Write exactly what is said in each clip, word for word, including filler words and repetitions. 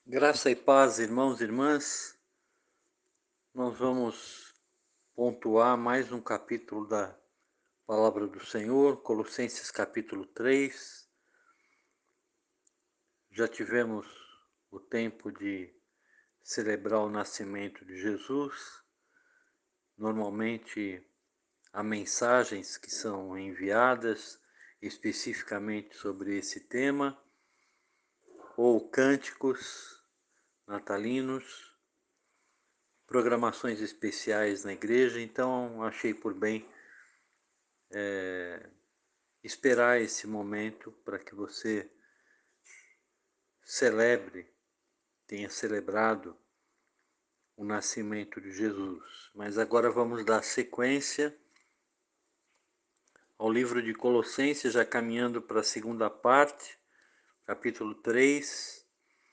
Graça e paz, irmãos e irmãs. Nós vamos pontuar mais um capítulo da Palavra do Senhor, Colossenses capítulo três. Já tivemos o tempo de celebrar o nascimento de Jesus. Normalmente há mensagens que são enviadas especificamente sobre esse tema, ou cânticos natalinos, programações especiais na igreja, então achei por bem é, esperar esse momento para que você celebre, tenha celebrado o nascimento de Jesus. Mas agora vamos dar sequência ao livro de Colossenses, já caminhando para a segunda parte, capítulo três.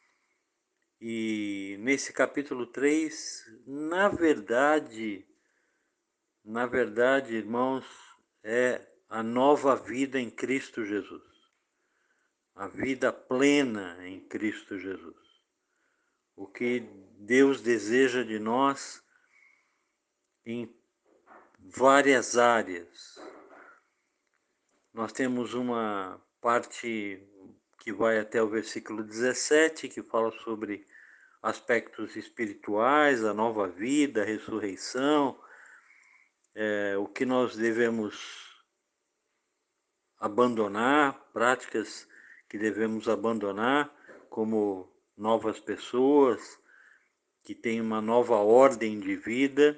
E nesse capítulo três, na verdade, na verdade, irmãos, é a nova vida em Cristo Jesus. A vida plena em Cristo Jesus. O que Deus deseja de nós em várias áreas. Nós temos uma parte que vai até o versículo dezessete, que fala sobre aspectos espirituais, a nova vida, a ressurreição, é, o que nós devemos abandonar, práticas que devemos abandonar como novas pessoas, que têm uma nova ordem de vida.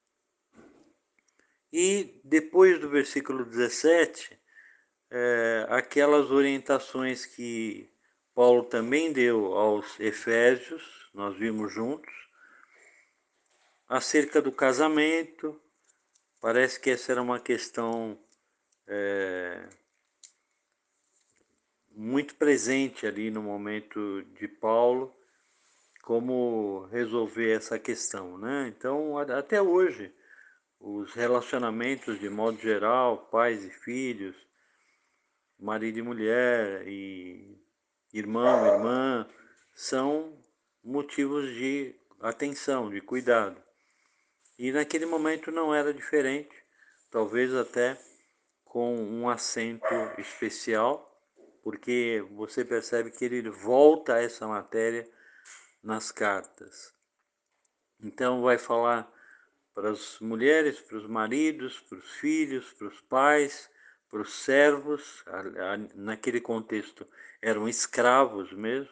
E depois do versículo dezessete, é, aquelas orientações que Paulo também deu aos Efésios, nós vimos juntos, acerca do casamento. Parece que essa era uma questão é, muito presente ali no momento de Paulo, como resolver essa questão, né? Então, até hoje, os relacionamentos de modo geral, pais e filhos, marido e mulher, e irmão, irmã, são motivos de atenção, de cuidado. E naquele momento não era diferente, talvez até com um acento especial, porque você percebe que ele volta a essa matéria nas cartas. Então vai falar para as mulheres, para os maridos, para os filhos, para os pais, para os servos, naquele contexto eram escravos mesmo.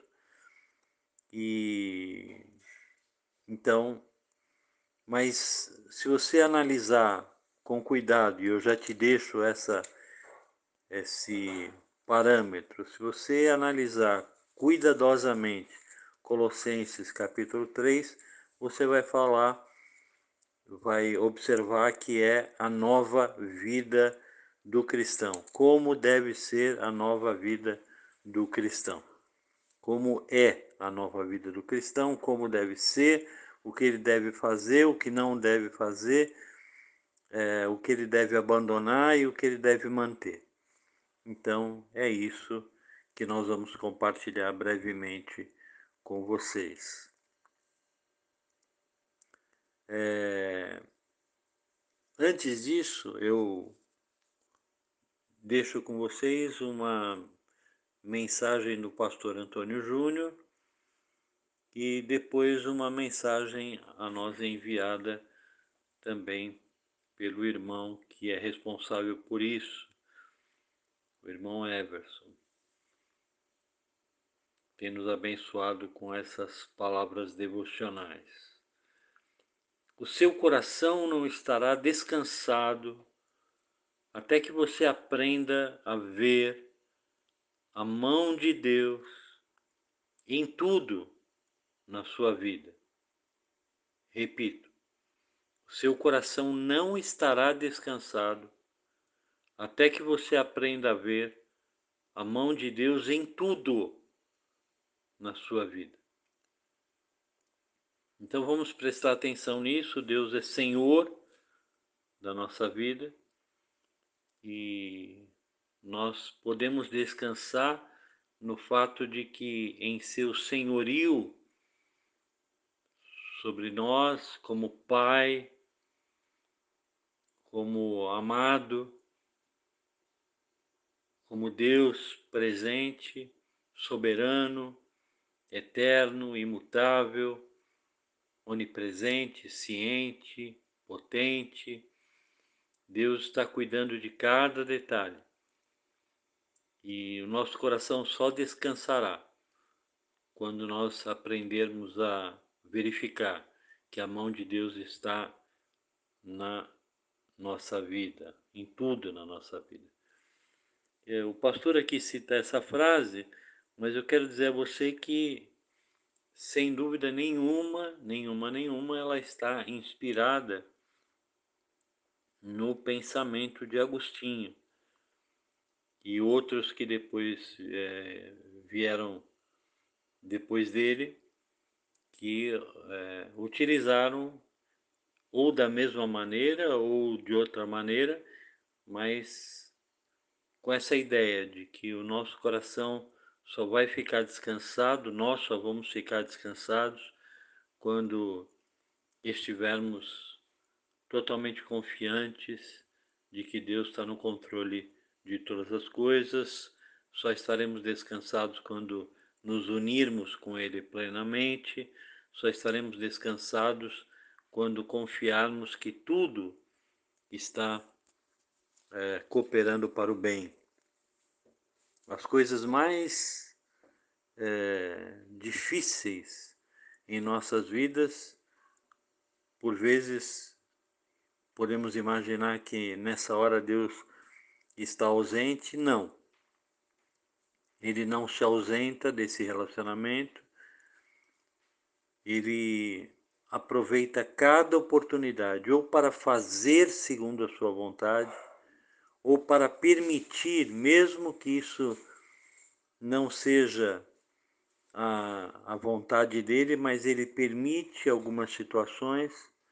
E então, mas se você analisar com cuidado, e eu já te deixo essa esse parâmetro, se você analisar cuidadosamente Colossenses capítulo três, você vai falar, vai observar que é a nova vida do cristão. Como deve ser a nova vida do cristão. Como é a nova vida do cristão, como deve ser, o que ele deve fazer, o que não deve fazer, é, o que ele deve abandonar e o que ele deve manter. Então, é isso que nós vamos compartilhar brevemente com vocês. É... Antes disso, eu deixo com vocês uma mensagem do pastor Antônio Júnior e depois uma mensagem a nós enviada também pelo irmão que é responsável por isso, o irmão Everson. Tem nos abençoado com essas palavras devocionais. O seu coração não estará descansado até que você aprenda a ver a mão de Deus em tudo na sua vida. Repito, o seu coração não estará descansado até que você aprenda a ver a mão de Deus em tudo na sua vida. Então vamos prestar atenção nisso. Deus é Senhor da nossa vida e nós podemos descansar no fato de que em seu senhorio sobre nós como Pai, como amado, como Deus presente, soberano, eterno, imutável, onipresente, ciente, potente. Deus está cuidando de cada detalhe. E o nosso coração só descansará quando nós aprendermos a verificar que a mão de Deus está na nossa vida, em tudo na nossa vida. O pastor aqui cita essa frase, mas eu quero dizer a você que, sem dúvida nenhuma, nenhuma, nenhuma, ela está inspirada no pensamento de Agostinho e outros que depois é, vieram depois dele, que é, utilizaram ou da mesma maneira ou de outra maneira, mas com essa ideia de que o nosso coração só vai ficar descansado, nós só vamos ficar descansados quando estivermos totalmente confiantes de que Deus está no controle de todas as coisas. Só estaremos descansados quando nos unirmos com Ele plenamente. Só estaremos descansados quando confiarmos que tudo está é, cooperando para o bem. As coisas mais é, difíceis em nossas vidas, por vezes podemos imaginar que nessa hora Deus está ausente. Não. Ele não se ausenta desse relacionamento. Ele aproveita cada oportunidade, ou para fazer segundo a sua vontade, ou para permitir, mesmo que isso não seja a, a vontade dele, mas ele permite algumas situações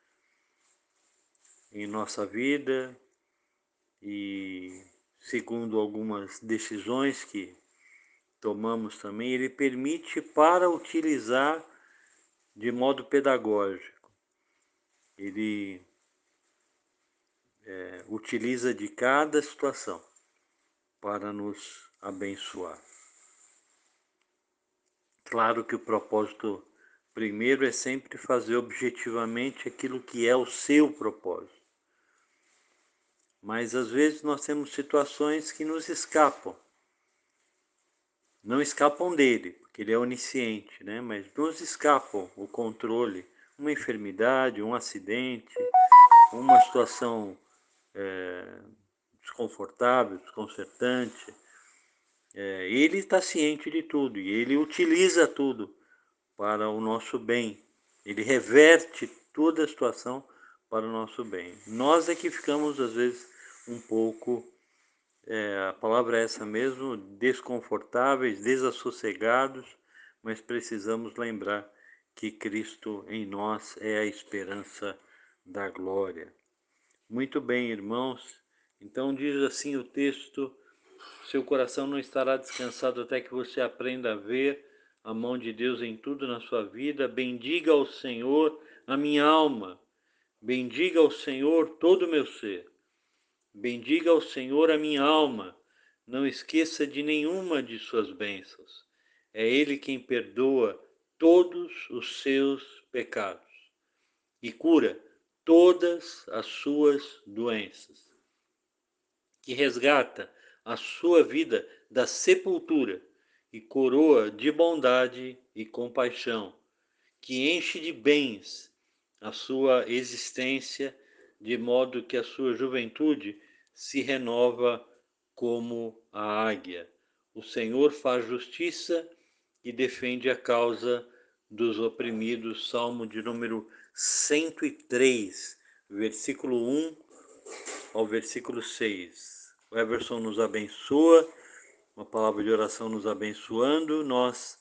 em nossa vida e segundo algumas decisões que tomamos também, ele permite para utilizar de modo pedagógico. Ele é, utiliza de cada situação para nos abençoar. Claro que o propósito primeiro é sempre fazer objetivamente aquilo que é o seu propósito. Mas às vezes nós temos situações que nos escapam. Não escapam dele, porque ele é onisciente, né? Mas nos escapam o controle. Uma enfermidade, um acidente, uma situação é, desconfortável, desconcertante. É, ele está ciente de tudo e ele utiliza tudo para o nosso bem. Ele reverte toda a situação para o nosso bem. Nós é que ficamos, às vezes, um pouco, é, a palavra é essa mesmo, desconfortáveis, desassossegados, mas precisamos lembrar que Cristo em nós é a esperança da glória. Muito bem, irmãos. Então diz assim o texto: seu coração não estará descansado até que você aprenda a ver a mão de Deus em tudo na sua vida. Bendiga ao Senhor a minha alma. Bendiga ao Senhor todo o meu ser. Bendiga ao Senhor a minha alma. Não esqueça de nenhuma de suas bênçãos. É Ele quem perdoa todos os seus pecados e cura todas as suas doenças, que resgata a sua vida da sepultura e coroa de bondade e compaixão, que enche de bens a sua existência, de modo que a sua juventude se renova como a águia. O Senhor faz justiça e defende a causa dos oprimidos. Salmo de número cento e três, versículo um ao versículo seis. O Everson nos abençoa, uma palavra de oração nos abençoando. Nós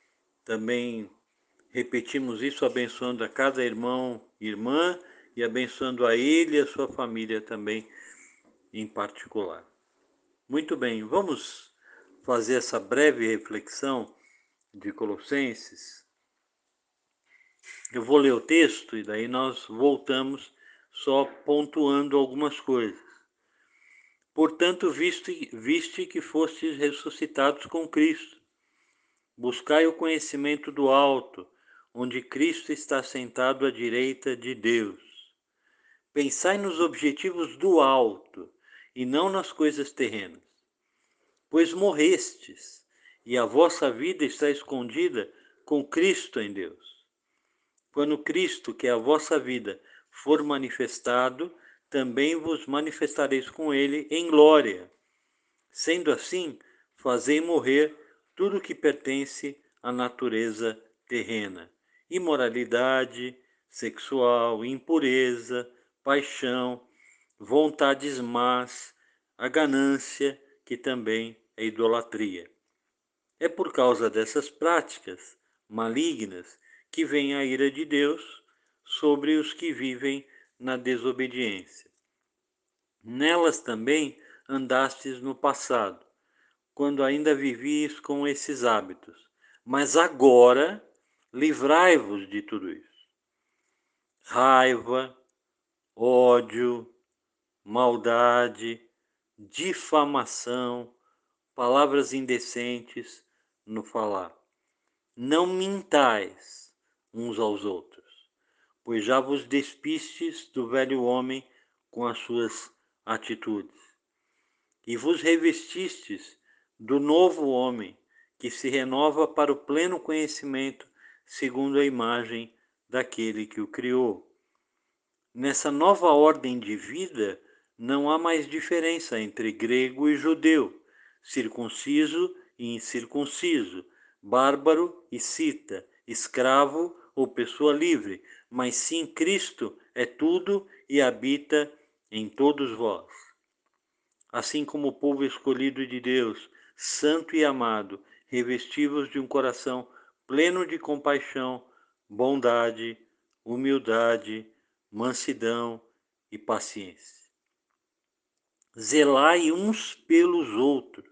também repetimos isso, abençoando a cada irmão e irmã e abençoando a ele e a sua família também em particular. Muito bem, vamos fazer essa breve reflexão de Colossenses. Eu vou ler o texto e daí nós voltamos só pontuando algumas coisas. Portanto, viste, viste que fostes ressuscitados com Cristo. Buscai o conhecimento do alto, onde Cristo está sentado à direita de Deus. Pensai nos objetivos do alto e não nas coisas terrenas. Pois morrestes, e a vossa vida está escondida com Cristo em Deus. Quando Cristo, que é a vossa vida, for manifestado, também vos manifestareis com ele em glória. Sendo assim, fazei morrer tudo que pertence à natureza terrena: imoralidade sexual, impureza, paixão, vontades más, a ganância, que também é idolatria. É por causa dessas práticas malignas que vem a ira de Deus sobre os que vivem na desobediência. Nelas também andastes no passado, quando ainda vivias com esses hábitos. Mas agora livrai-vos de tudo isso: raiva, ódio, maldade, difamação, palavras indecentes no falar. Não mintais uns aos outros, pois já vos despistes do velho homem com as suas atitudes, e vos revestistes do novo homem, que se renova para o pleno conhecimento, segundo a imagem daquele que o criou. Nessa nova ordem de vida, não há mais diferença entre grego e judeu, circunciso e incircunciso, bárbaro e cita, escravo ou pessoa livre, mas sim Cristo é tudo e habita em todos vós. Assim como o povo escolhido de Deus, santo e amado, revestivos de um coração pleno de compaixão, bondade, humildade, mansidão e paciência. Zelai uns pelos outros,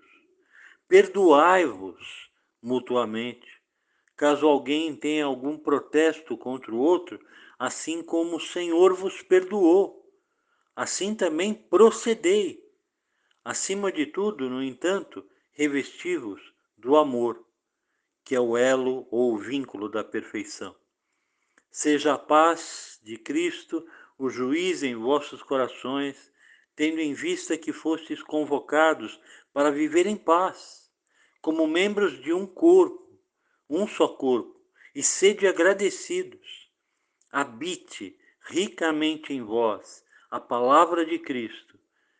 perdoai-vos mutuamente, caso alguém tenha algum protesto contra o outro, assim como o Senhor vos perdoou, assim também procedei. Acima de tudo, no entanto, revesti-vos do amor, que é o elo ou o vínculo da perfeição. Seja a paz de Cristo o juiz em vossos corações, tendo em vista que fostes convocados para viver em paz, como membros de um corpo, um só corpo, e sede agradecidos. Habite ricamente em vós a palavra de Cristo.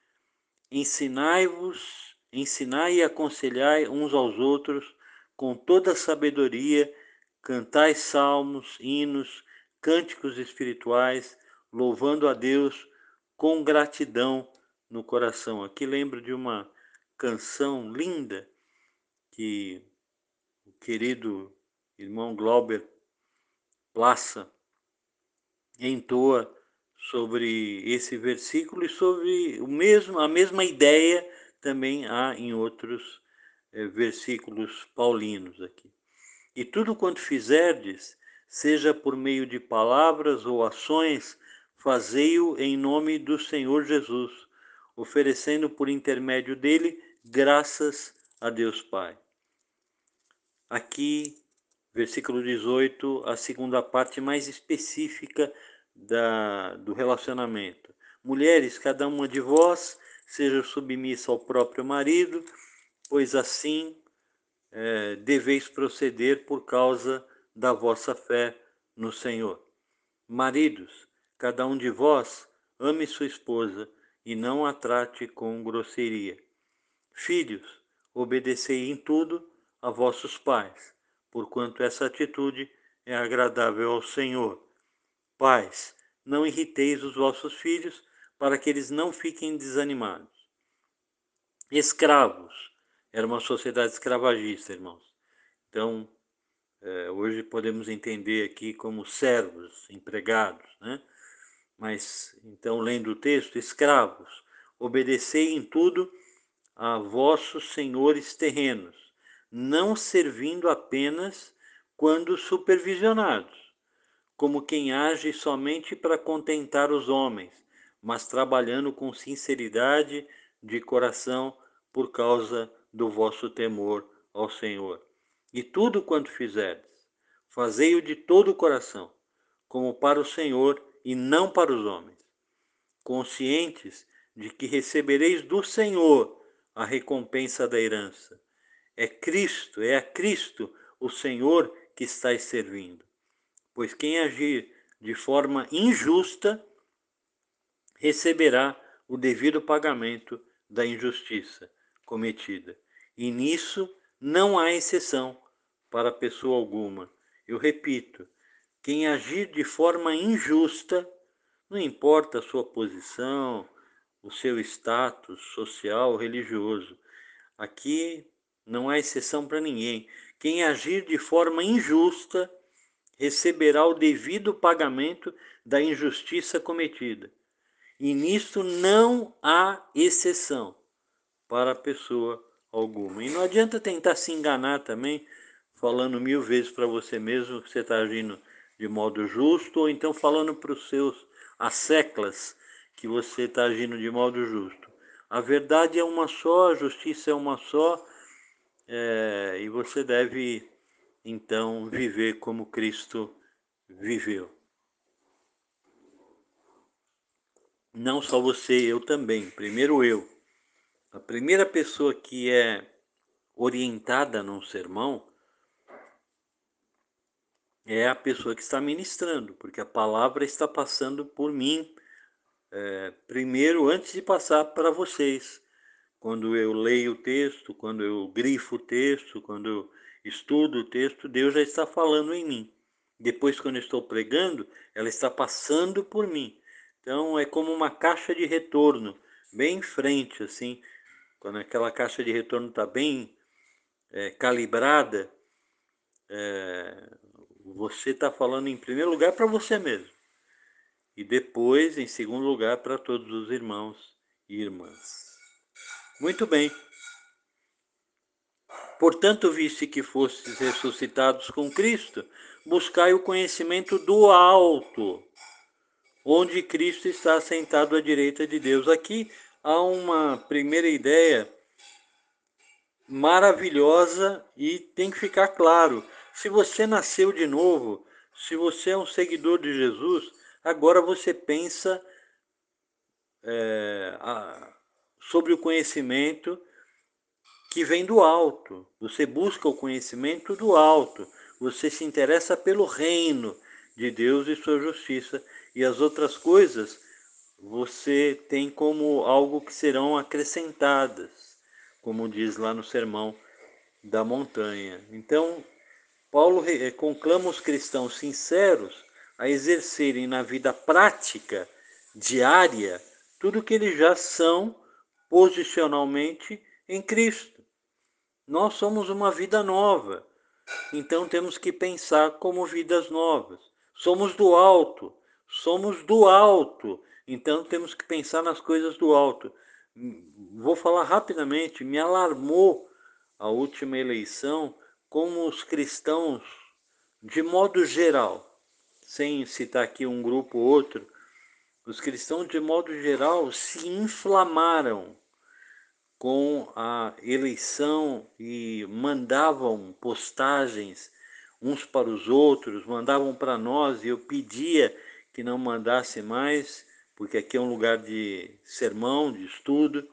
Ensinai-vos, ensinai e aconselhai uns aos outros com toda sabedoria, cantai salmos, hinos, cânticos espirituais, louvando a Deus com gratidão no coração. Aqui lembro de uma canção linda que o querido irmão Glauber Plaça entoa sobre esse versículo e sobre o mesmo, a mesma ideia também há em outros eh, versículos paulinos aqui. E tudo quanto fizerdes, seja por meio de palavras ou ações, fazei-o em nome do Senhor Jesus, oferecendo por intermédio dele graças a Deus Pai. Aqui, versículo dezoito, a segunda parte mais específica da, do relacionamento. Mulheres, cada uma de vós seja submissa ao próprio marido, pois assim é, deveis proceder por causa da vossa fé no Senhor. Maridos, cada um de vós ame sua esposa e não a trate com grosseria. Filhos, obedecei em tudo a vossos pais, porquanto essa atitude é agradável ao Senhor. Pais, não irriteis os vossos filhos, para que eles não fiquem desanimados. Escravos, era uma sociedade escravagista, irmãos. Então, é, hoje podemos entender aqui como servos, empregados, né? Mas, então, lendo o texto, escravos, obedecei em tudo a vossos senhores terrenos, não servindo apenas quando supervisionados, como quem age somente para contentar os homens, mas trabalhando com sinceridade de coração por causa do vosso temor ao Senhor. E tudo quanto fizerdes, fazei-o de todo o coração, como para o Senhor e não para os homens, conscientes de que recebereis do Senhor a recompensa da herança. É Cristo, é a Cristo, o Senhor, que estáis servindo. Pois quem agir de forma injusta receberá o devido pagamento da injustiça cometida. E nisso não há exceção para pessoa alguma. Eu repito, quem agir de forma injusta, não importa a sua posição, o seu status social, religioso, aqui não há exceção para ninguém. Quem agir de forma injusta receberá o devido pagamento da injustiça cometida. E nisto não há exceção para a pessoa alguma. E não adianta tentar se enganar também, falando mil vezes para você mesmo que você está agindo de modo justo, ou então falando para os seus asseclas que você está agindo de modo justo. A verdade é uma só, a justiça é uma só, é, e você deve, então, viver como Cristo viveu. Não só você, eu também. Primeiro eu. A primeira pessoa que é orientada num sermão é a pessoa que está ministrando, porque a palavra está passando por mim, é, primeiro, antes de passar para vocês. Quando eu leio o texto, quando eu grifo o texto, quando eu estudo o texto, Deus já está falando em mim. Depois, quando eu estou pregando, ela está passando por mim. Então, é como uma caixa de retorno, bem em frente, assim. Quando aquela caixa de retorno está bem é, calibrada, é, você está falando em primeiro lugar para você mesmo. E depois, em segundo lugar, para todos os irmãos e irmãs. Muito bem. Portanto, viste que fostes ressuscitados com Cristo, buscai o conhecimento do alto, onde Cristo está sentado à direita de Deus. Aqui há uma primeira ideia maravilhosa e tem que ficar claro. Se você nasceu de novo, se você é um seguidor de Jesus, agora você pensa é, a, sobre o conhecimento que vem do alto. Você busca o conhecimento do alto. Você se interessa pelo reino de Deus e sua justiça. E as outras coisas você tem como algo que serão acrescentadas, como diz lá no Sermão da Montanha. Então, Paulo conclama os cristãos sinceros a exercerem na vida prática, diária, tudo que eles já são posicionalmente em Cristo. Nós somos uma vida nova, então temos que pensar como vidas novas. Somos do alto, somos do alto, então temos que pensar nas coisas do alto. Vou falar rapidamente, me alarmou a última eleição, como os cristãos, de modo geral, sem citar aqui um grupo ou outro, os cristãos de modo geral se inflamaram com a eleição e mandavam postagens uns para os outros, mandavam para nós, e eu pedia que não mandasse mais, porque aqui é um lugar de sermão, de estudo,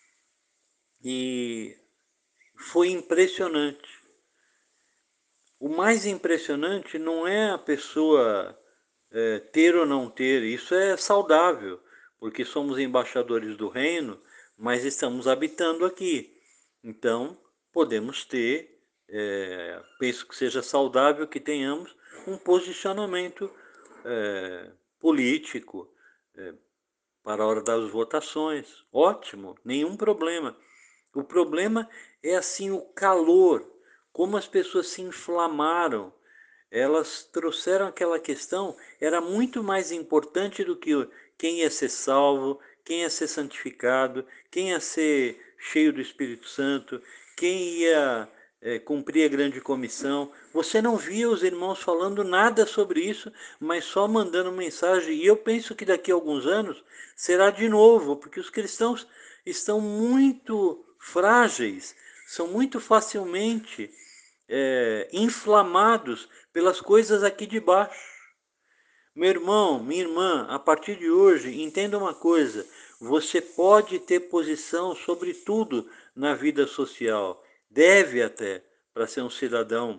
e foi impressionante. O mais impressionante não é a pessoa é, ter ou não ter, isso é saudável, porque somos embaixadores do reino, mas estamos habitando aqui. Então, podemos ter, é, penso que seja saudável que tenhamos um posicionamento é, político é, para a hora das votações. Ótimo, nenhum problema. O problema é assim o calor, como as pessoas se inflamaram. Elas trouxeram aquela questão, era muito mais importante do que quem ia ser salvo, quem ia ser santificado, quem ia ser cheio do Espírito Santo, quem ia é, cumprir a grande comissão. Você não via os irmãos falando nada sobre isso, mas só mandando mensagem. E eu penso que daqui a alguns anos será de novo, porque os cristãos estão muito frágeis, são muito facilmente é, inflamados pelas coisas aqui de baixo. Meu irmão, minha irmã, a partir de hoje, entenda uma coisa: você pode ter posição sobre tudo na vida social, deve até, para ser um cidadão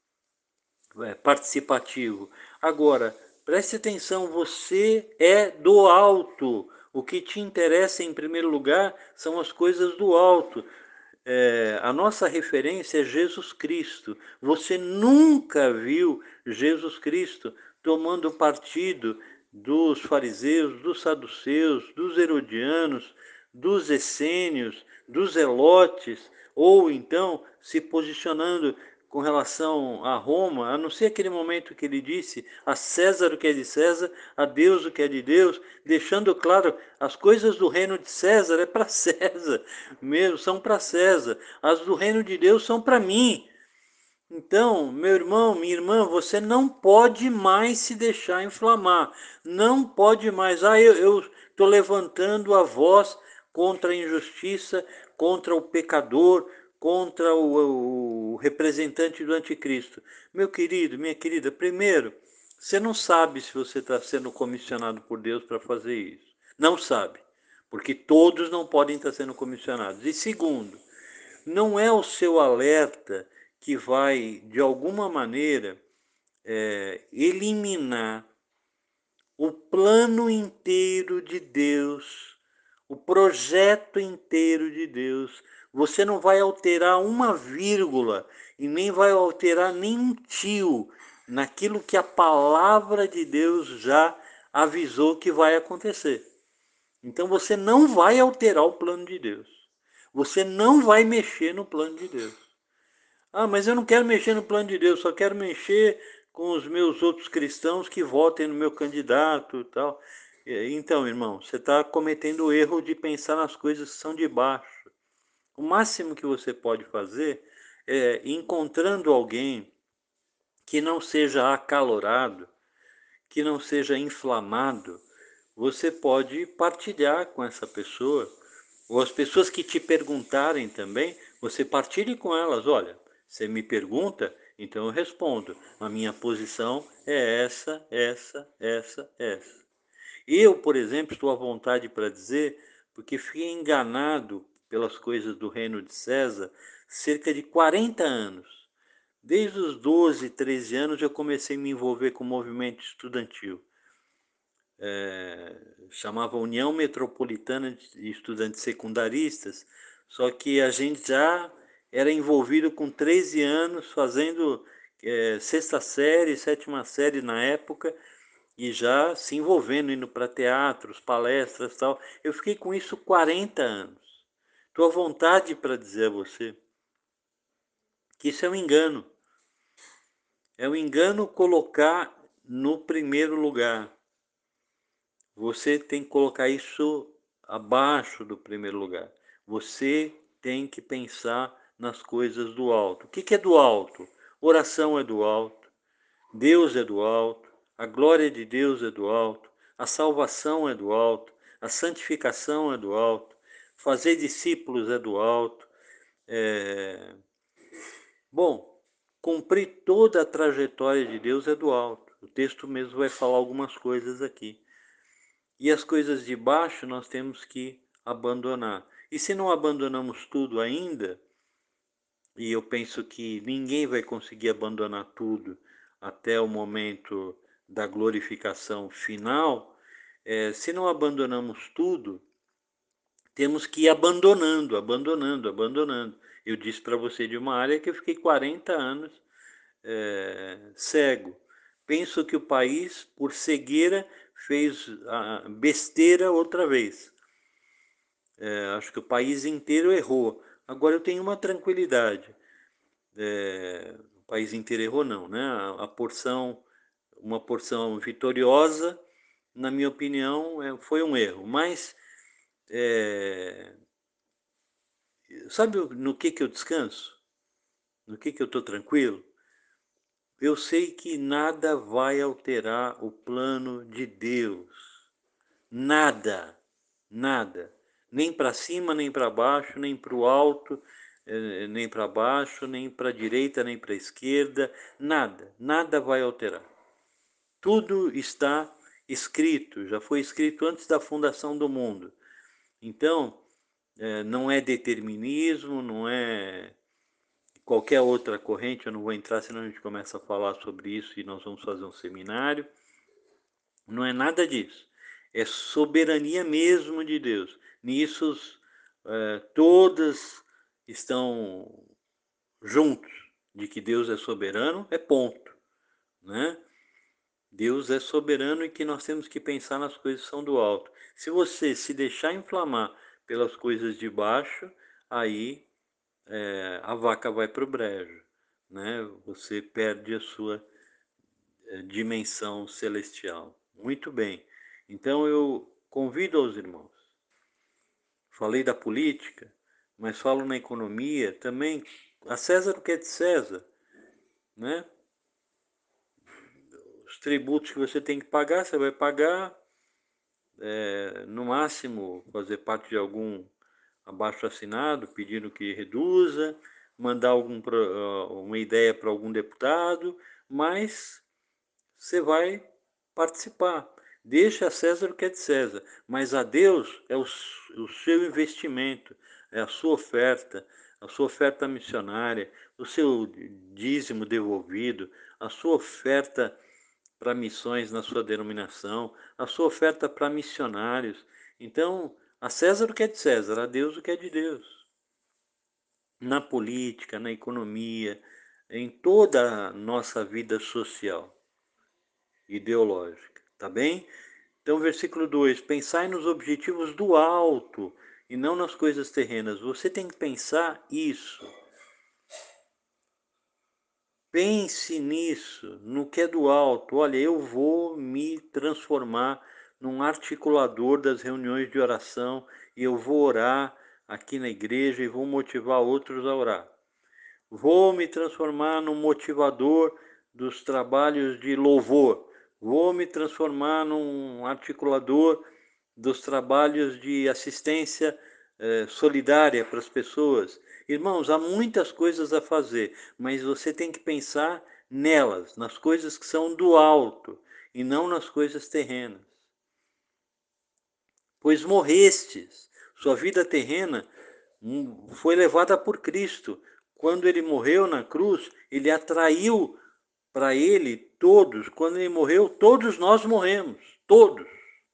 é, participativo. Agora, preste atenção: você é do alto. O que te interessa em primeiro lugar são as coisas do alto. É, a nossa referência é Jesus Cristo. Você nunca viu Jesus Cristo tomando partido dos fariseus, dos saduceus, dos herodianos, dos essênios, dos zelotes, ou então se posicionando com relação a Roma, a não ser aquele momento que ele disse a César o que é de César, a Deus o que é de Deus, deixando claro, as coisas do reino de César é para César mesmo, são para César, as do reino de Deus são para mim. Então, meu irmão, minha irmã, você não pode mais se deixar inflamar, não pode mais, ah, eu estou levantando a voz contra a injustiça, contra o pecador, contra o, o representante do anticristo. Meu querido, minha querida, primeiro, você não sabe se você está sendo comissionado por Deus para fazer isso. Não sabe, porque todos não podem estar sendo comissionados. E segundo, não é o seu alerta que vai, de alguma maneira, é, eliminar o plano inteiro de Deus, o projeto inteiro de Deus. Você não vai alterar uma vírgula e nem vai alterar nem um tio naquilo que a palavra de Deus já avisou que vai acontecer. Então você não vai alterar o plano de Deus. Você não vai mexer no plano de Deus. Ah, mas eu não quero mexer no plano de Deus, só quero mexer com os meus outros cristãos que votem no meu candidato e tal. Então, irmão, você está cometendo o erro de pensar nas coisas que são de baixo. O máximo que você pode fazer é, encontrando alguém que não seja acalorado, que não seja inflamado, você pode partilhar com essa pessoa, ou as pessoas que te perguntarem também, você partilhe com elas, olha, você me pergunta, então eu respondo, a minha posição é essa, essa, essa, essa. Eu, por exemplo, estou à vontade para dizer, porque fui enganado pelas coisas do reino de César cerca de quarenta anos. Desde os doze, treze anos eu comecei a me envolver com o movimento estudantil. É, chamava União Metropolitana de Estudantes Secundaristas, só que a gente já era envolvido com treze anos, fazendo é, sexta série, sétima série na época, e já se envolvendo, indo para teatros, palestras e tal. Eu fiquei com isso quarenta anos. Estou à vontade para dizer a você que isso é um engano. É um engano colocar no primeiro lugar. Você tem que colocar isso abaixo do primeiro lugar. Você tem que pensar nas coisas do alto. O que é do alto? Oração é do alto, Deus é do alto, a glória de Deus é do alto, a salvação é do alto, a santificação é do alto, fazer discípulos é do alto. É... Bom, cumprir toda a trajetória de Deus é do alto. O texto mesmo vai falar algumas coisas aqui. E as coisas de baixo nós temos que abandonar. E se não abandonamos tudo ainda, e eu penso que ninguém vai conseguir abandonar tudo até o momento da glorificação final, é, se não abandonamos tudo, temos que ir abandonando, abandonando, abandonando. Eu disse para você de uma área que eu fiquei quarenta anos é, cego. Penso que o país, por cegueira, fez a besteira outra vez. É, acho que o país inteiro errou. Agora eu tenho uma tranquilidade. É, o país inteiro errou não, né? A, a porção, uma porção vitoriosa, na minha opinião, é, foi um erro. Mas é, sabe no que, que eu descanso? no que, que eu estou tranquilo? Eu sei que nada vai alterar o plano de Deus. Nada, nada. Nem para cima, nem para baixo, nem para o alto, eh, nem para baixo, nem para a direita, nem para a esquerda. Nada, nada vai alterar. Tudo está escrito, já foi escrito antes da fundação do mundo. Então, eh, não é determinismo, não é qualquer outra corrente, eu não vou entrar, senão a gente começa a falar sobre isso e nós vamos fazer um seminário. Não é nada disso. É soberania mesmo de Deus. Nisso, eh, todas estão juntos, de que Deus é soberano, é ponto, né? Deus é soberano e que nós temos que pensar nas coisas que são do alto. Se você se deixar inflamar pelas coisas de baixo, aí é, a vaca vai para o brejo, né? Você perde a sua é, dimensão celestial. Muito bem. Então eu convido aos irmãos. Falei da política, mas falo na economia também. A César o que é de César, né? Os tributos que você tem que pagar, você vai pagar. É, no máximo, fazer parte de algum abaixo-assinado pedindo que reduza, mandar algum, uma ideia para algum deputado, mas você vai participar. Deixa a César o que é de César, mas a Deus é o, o seu investimento, é a sua oferta, a sua oferta missionária, o seu dízimo devolvido, a sua oferta para missões na sua denominação, a sua oferta para missionários. Então, a César o que é de César, a Deus o que é de Deus. Na política, na economia, em toda a nossa vida social, ideológica, tá bem? Então, versículo dois, pensai nos objetivos do alto e não nas coisas terrenas. Você tem que pensar isso. Pense nisso, no que é do alto. Olha, eu vou me transformar num articulador das reuniões de oração e eu vou orar aqui na igreja e vou motivar outros a orar. Vou me transformar num motivador dos trabalhos de louvor. Vou me transformar num articulador dos trabalhos de assistência eh, solidária para as pessoas. Irmãos, há muitas coisas a fazer, mas você tem que pensar nelas, nas coisas que são do alto e não nas coisas terrenas. Pois morrestes, sua vida terrena foi levada por Cristo. Quando ele morreu na cruz, ele atraiu para ele todos. Quando ele morreu, todos nós morremos. Todos.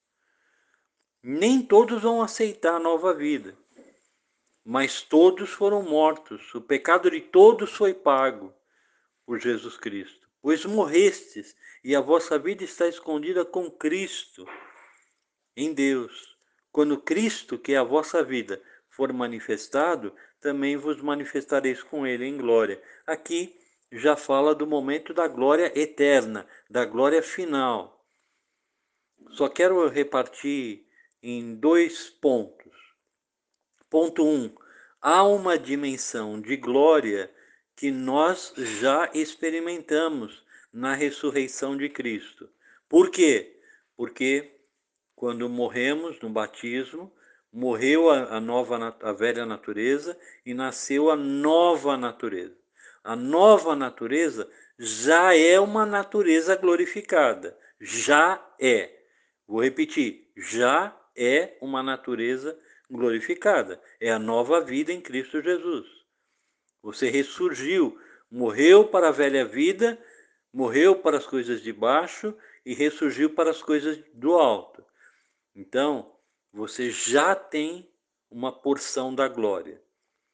Nem todos vão aceitar a nova vida, mas todos foram mortos. O pecado de todos foi pago por Jesus Cristo. Pois morrestes, e a vossa vida está escondida com Cristo em Deus. Quando Cristo, que é a vossa vida, for manifestado, também vos manifestareis com ele em glória. Aqui já fala do momento da glória eterna, da glória final. Só quero repartir em dois pontos. Ponto um. Há uma dimensão de glória que nós já experimentamos na ressurreição de Cristo. Por quê? Porque quando morremos no batismo, morreu a, a, nova, a velha natureza e nasceu a nova natureza. A nova natureza já é uma natureza glorificada. Já é. Vou repetir, já é uma natureza glorificada. É a nova vida em Cristo Jesus. Você ressurgiu, morreu para a velha vida, morreu para as coisas de baixo e ressurgiu para as coisas do alto. Então, você já tem uma porção da glória.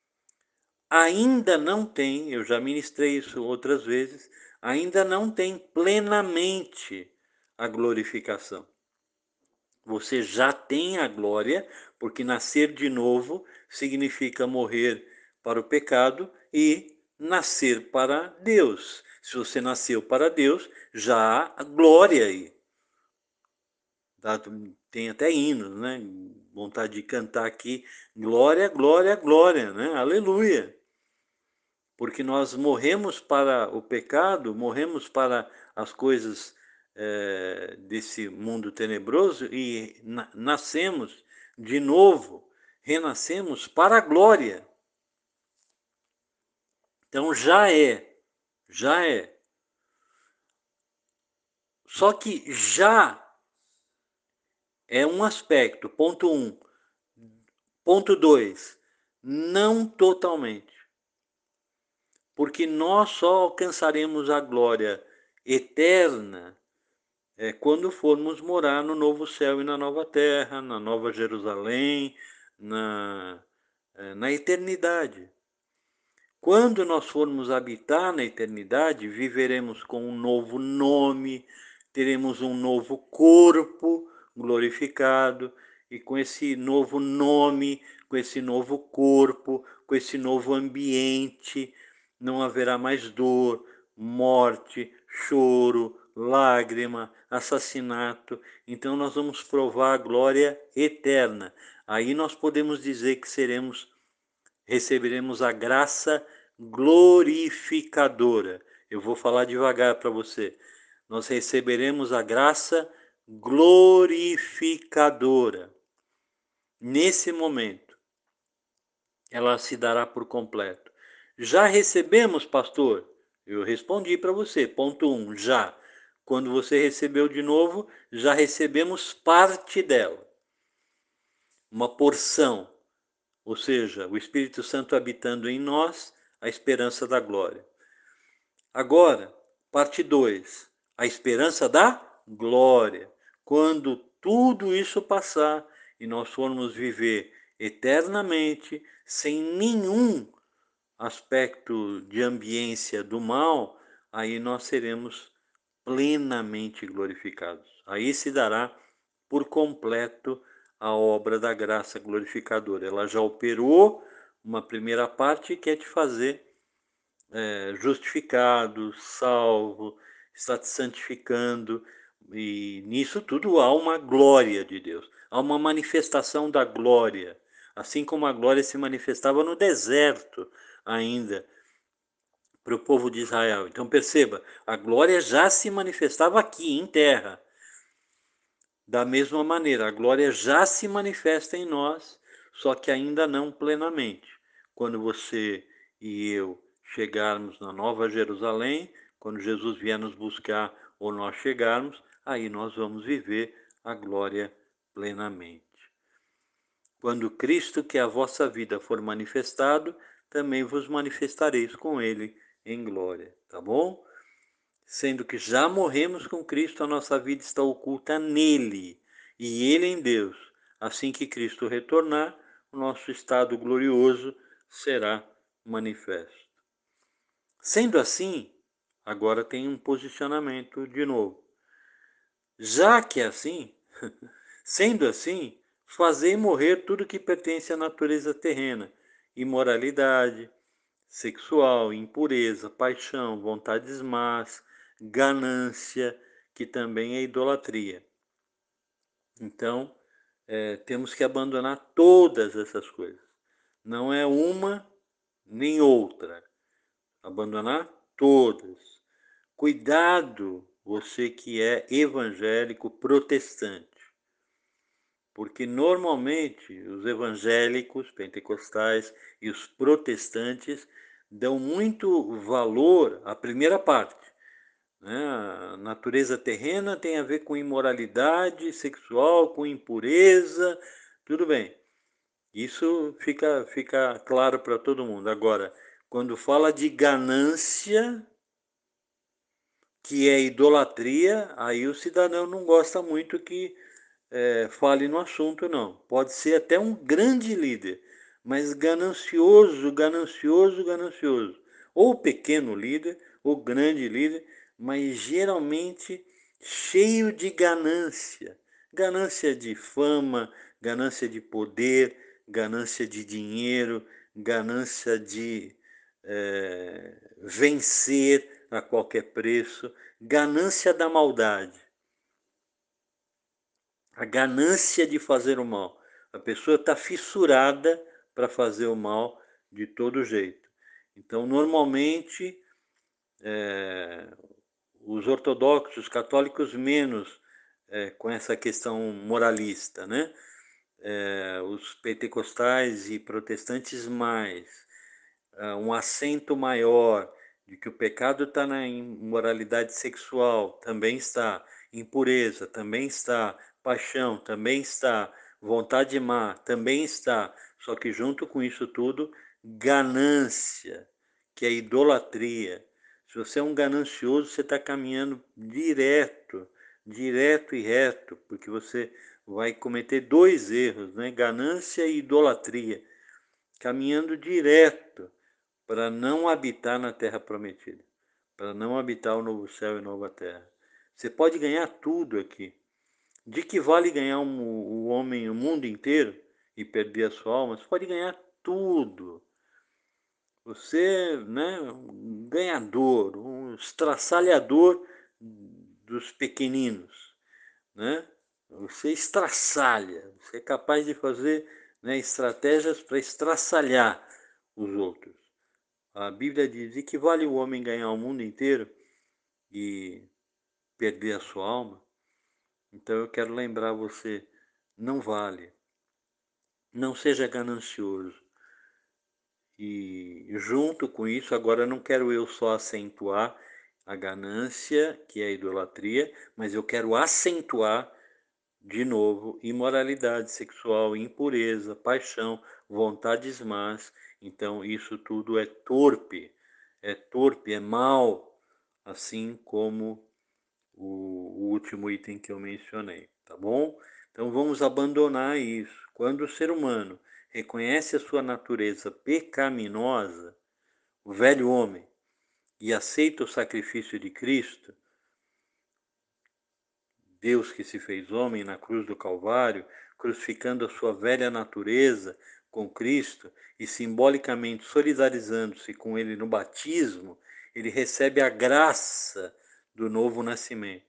Ainda não tem, eu já ministrei isso outras vezes, ainda não tem plenamente a glorificação. Você já tem a glória, porque nascer de novo significa morrer para o pecado e nascer para Deus. Se você nasceu para Deus, já há a glória aí. Tem até hinos, né? Vontade de cantar aqui, glória, glória, glória, né? Aleluia. porque nós morremos para o pecado, morremos para as coisas é, desse mundo tenebroso e na nascemos de novo, renascemos para a glória. Então já é, já é. Só que já é um aspecto, ponto um. Ponto dois, não totalmente. Porque nós só alcançaremos a glória eterna é, quando formos morar no novo céu e na nova terra, na nova Jerusalém, na, é, na eternidade. Quando nós formos habitar na eternidade, viveremos com um novo nome, teremos um novo corpo glorificado, e com esse novo nome, com esse novo corpo, com esse novo ambiente, não haverá mais dor, morte, choro, lágrima, assassinato. Então nós vamos provar a glória eterna. Aí nós podemos dizer que seremos, receberemos a graça glorificadora. Eu vou falar devagar para você. Nós receberemos a graça glorificadora. Nesse momento, ela se dará por completo. Já recebemos, pastor? Eu respondi para você. Ponto um, já. Quando você recebeu de novo, já recebemos parte dela. Uma porção. Ou seja, o Espírito Santo habitando em nós, a esperança da glória. Agora, parte dois, a esperança da glória. Quando tudo isso passar e nós formos viver eternamente, sem nenhum aspecto de ambiência do mal, aí nós seremos plenamente glorificados. Aí se dará por completo a obra da graça glorificadora. Ela já operou uma primeira parte que é te fazer é, justificado, salvo, está te santificando, e nisso tudo há uma glória de Deus, há uma manifestação da glória, assim como a glória se manifestava no deserto ainda para o povo de Israel. Então perceba, a glória já se manifestava aqui em terra. Da mesma maneira, a glória já se manifesta em nós, só que ainda não plenamente. Quando você e eu chegarmos na Nova Jerusalém, quando Jesus vier nos buscar ou nós chegarmos, aí nós vamos viver a glória plenamente. Quando Cristo, que é a vossa vida, for manifestado, também vos manifestareis com ele em glória, tá bom? Sendo que já morremos com Cristo, a nossa vida está oculta nele, e ele em Deus. Assim que Cristo retornar, o nosso estado glorioso será manifesto. Sendo assim, agora tem um posicionamento de novo. Já que é assim, sendo assim, fazei morrer tudo que pertence à natureza terrena, imoralidade sexual, impureza, paixão, vontades más, ganância, que também é idolatria. Então, é, temos que abandonar todas essas coisas. Não é uma nem outra. Abandonar todas. Cuidado, você que é evangélico protestante. Porque normalmente os evangélicos, pentecostais e os protestantes dão muito valor à primeira parte. Né? A natureza terrena tem a ver com imoralidade sexual, com impureza, tudo bem. Isso fica, fica claro para todo mundo. Agora, quando fala de ganância, que é idolatria, aí o cidadão não gosta muito que é, fale no assunto, não. Pode ser até um grande líder, mas ganancioso, ganancioso, ganancioso. Ou pequeno líder, ou grande líder, mas geralmente cheio de ganância. Ganância de fama, ganância de poder, ganância de dinheiro, ganância de é, vencer a qualquer preço, ganância da maldade. A ganância de fazer o mal. A pessoa está fissurada para fazer o mal de todo jeito. Então, normalmente, é, os ortodoxos, os católicos menos, é, com essa questão moralista, né? É, os pentecostais e protestantes mais, é, um acento maior de que o pecado está na imoralidade sexual, também está, impureza, também está, paixão, também está, vontade má, também está, só que junto com isso tudo, ganância, que é idolatria. Se você é um ganancioso, você está caminhando direto, direto e reto, porque você vai cometer dois erros, né? Ganância e idolatria, caminhando direto para não habitar na terra prometida, para não habitar o novo céu e nova terra. Você pode ganhar tudo aqui. De que vale ganhar um, o homem o mundo inteiro e perder a sua alma? Você pode ganhar tudo. Você, né, um ganhador, um estraçalhador dos pequeninos, né? Você estraçalha, você é capaz de fazer, né, estratégias para estraçalhar os outros. A Bíblia diz: e que vale o homem ganhar o mundo inteiro e perder a sua alma? Então eu quero lembrar você, não vale. Não seja ganancioso. E junto com isso, agora não quero eu só acentuar a ganância, que é a idolatria, mas eu quero acentuar de novo imoralidade sexual, impureza, paixão, vontades más. Então isso tudo é torpe, é torpe, é mal, assim como o, o último item que eu mencionei, tá bom? Então vamos abandonar isso. Quando o ser humano reconhece a sua natureza pecaminosa, o velho homem, e aceita o sacrifício de Cristo, Deus que se fez homem na cruz do Calvário, crucificando a sua velha natureza com Cristo e simbolicamente solidarizando-se com ele no batismo, ele recebe a graça do novo nascimento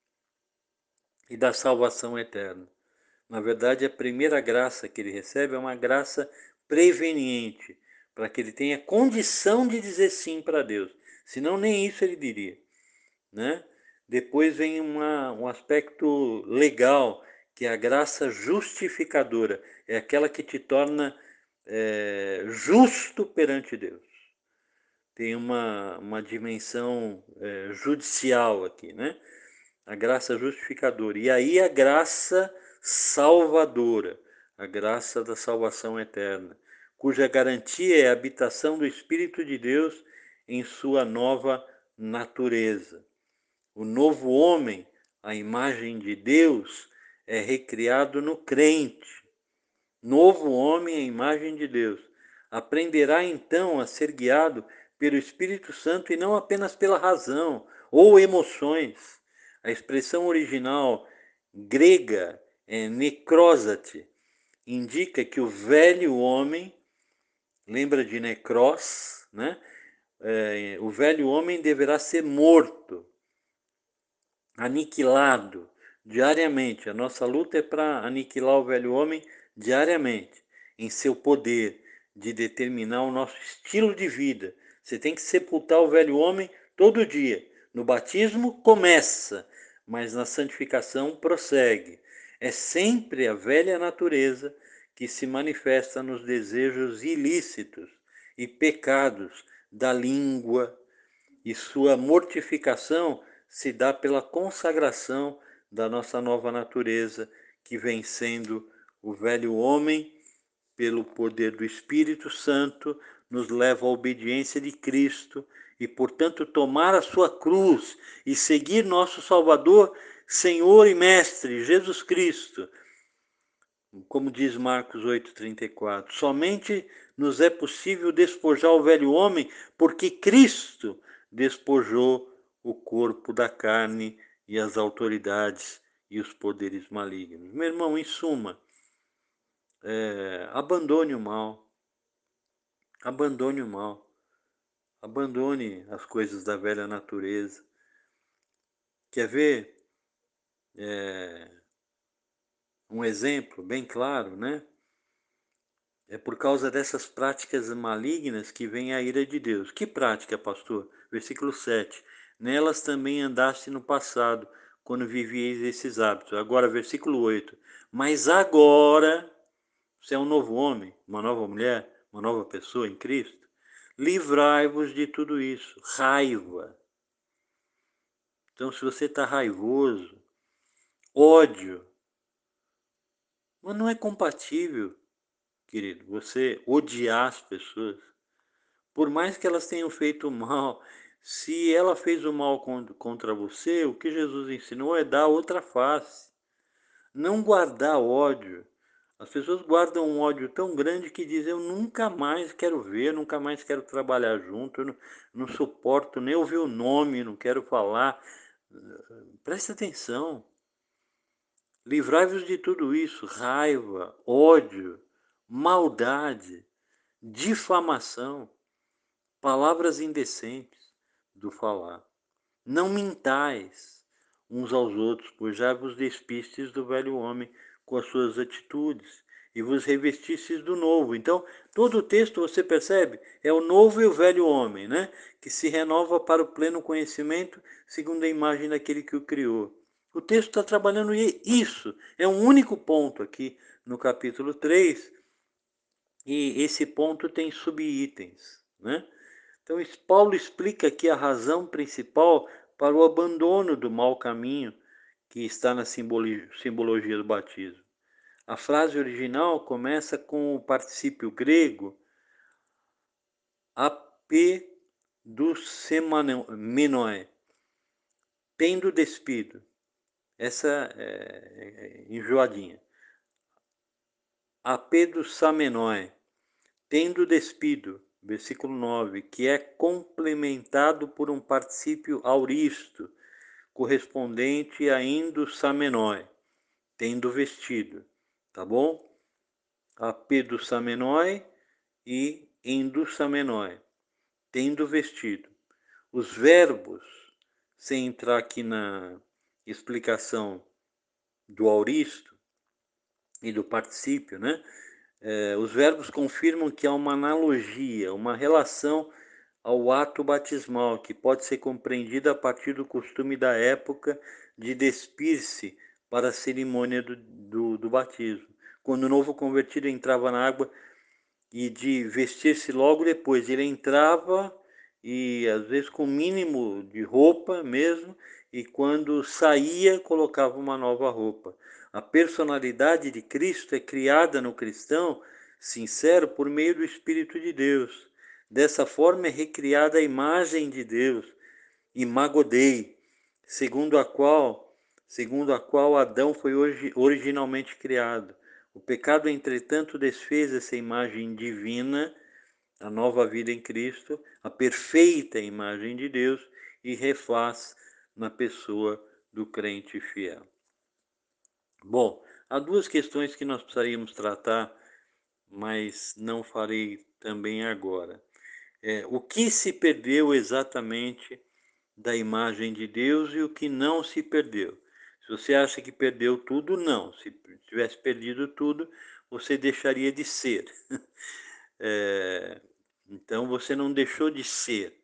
e da salvação eterna. Na verdade, a primeira graça que ele recebe é uma graça preveniente, para que ele tenha condição de dizer sim para Deus. Senão, nem isso ele diria, né? Depois vem uma, um aspecto legal, que é a graça justificadora. É aquela que te torna é, justo perante Deus. Tem uma, uma dimensão é, judicial aqui, né? A graça justificadora. E aí a graça salvadora, a graça da salvação eterna, cuja garantia é a habitação do Espírito de Deus em sua nova natureza. O novo homem, a imagem de Deus, é recriado no crente. Novo homem, a imagem de Deus. Aprenderá então a ser guiado pelo Espírito Santo e não apenas pela razão ou emoções. A expressão original grega é necrosate, indica que o velho homem, lembra de necros, né? É, o velho homem deverá ser morto, aniquilado diariamente. A nossa luta é para aniquilar o velho homem diariamente, em seu poder de determinar o nosso estilo de vida. Você tem que sepultar o velho homem todo dia. No batismo começa, mas na santificação prossegue. É sempre a velha natureza que se manifesta nos desejos ilícitos e pecados da língua, e sua mortificação se dá pela consagração da nossa nova natureza, que vem sendo o velho homem, pelo poder do Espírito Santo, nos leva à obediência de Cristo e, portanto, tomar a sua cruz e seguir nosso Salvador, Senhor e Mestre, Jesus Cristo. Como diz Marcos oito, trinta e quatro, somente nos é possível despojar o velho homem porque Cristo despojou o corpo da carne e as autoridades e os poderes malignos. Meu irmão, em suma, é, abandone o mal, abandone o mal, abandone as coisas da velha natureza. Quer ver é, um exemplo bem claro, né? É por causa dessas práticas malignas que vem a ira de Deus. Que prática, pastor? Versículo sete. Nelas também andaste no passado, quando vivieis esses hábitos. Agora, versículo oito. Mas agora, você é um novo homem, uma nova mulher, uma nova pessoa em Cristo. Livrai-vos de tudo isso. Raiva. Então, se você está raivoso, ódio, mas não é compatível, querido, você odiar as pessoas. Por mais que elas tenham feito mal, se ela fez o mal contra você, o que Jesus ensinou é dar outra face. Não guardar ódio. As pessoas guardam um ódio tão grande que dizem, eu nunca mais quero ver, nunca mais quero trabalhar junto, eu não, não suporto nem ouvir o nome, não quero falar. Preste atenção. Livrai-vos de tudo isso, raiva, ódio, maldade, difamação, palavras indecentes do falar. Não mintais uns aos outros, pois já vos despistes do velho homem com as suas atitudes e vos revestistes do novo. Então, todo o texto, você percebe, é o novo e o velho homem, né? Que se renova para o pleno conhecimento, segundo a imagem daquele que o criou. O texto está trabalhando isso. É um único ponto aqui no capítulo três, e esse ponto tem subitens, né? Então, Paulo explica aqui a razão principal para o abandono do mau caminho que está na simbologia do batismo. A frase original começa com o particípio grego apê do semenoi, tendo despido. Essa é enjoadinha. Apê do samenoi, tendo despido, versículo nove, que é complementado por um particípio auristo, correspondente a indusamenoi, tendo vestido, tá bom? Apê do samenoi e indusamenoi, tendo vestido. Os verbos, sem entrar aqui na explicação do auristo e do particípio, né? É, os verbos confirmam que há uma analogia, uma relação ao ato batismal, que pode ser compreendida a partir do costume da época de despir-se para a cerimônia do, do, do batismo. Quando o novo convertido entrava na água, e de vestir-se logo depois, ele entrava e às vezes com o mínimo de roupa mesmo, e quando saía colocava uma nova roupa. A personalidade de Cristo é criada no cristão sincero por meio do Espírito de Deus. Dessa forma é recriada a imagem de Deus, imago Dei, segundo a qual, segundo a qual Adão foi originalmente criado. O pecado, entretanto, desfez essa imagem divina, a nova vida em Cristo, a perfeita imagem de Deus, e refaz na pessoa do crente fiel. Bom, há duas questões que nós precisaríamos tratar, mas não farei também agora. É, o que se perdeu exatamente da imagem de Deus e o que não se perdeu? Se você acha que perdeu tudo, não. Se tivesse perdido tudo, você deixaria de ser. É, então, você não deixou de ser.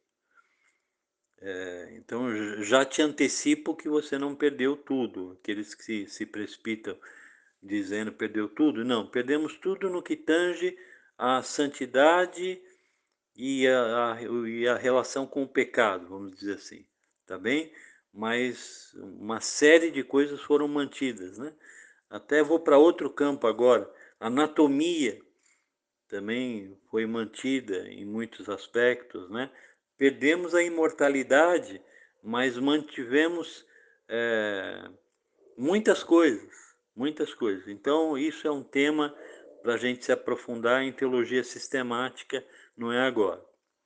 É, então, já te antecipo que você não perdeu tudo. Aqueles que se, se precipitam dizendo perdeu tudo. Não, perdemos tudo no que tange a santidade e a, a, e a relação com o pecado, vamos dizer assim. Tá bem? Mas uma série de coisas foram mantidas, né? Até vou para outro campo agora. Anatomia também foi mantida em muitos aspectos, né? Perdemos a imortalidade, mas mantivemos é, muitas coisas, muitas coisas. Então, isso é um tema para a gente se aprofundar em teologia sistemática, não é agora.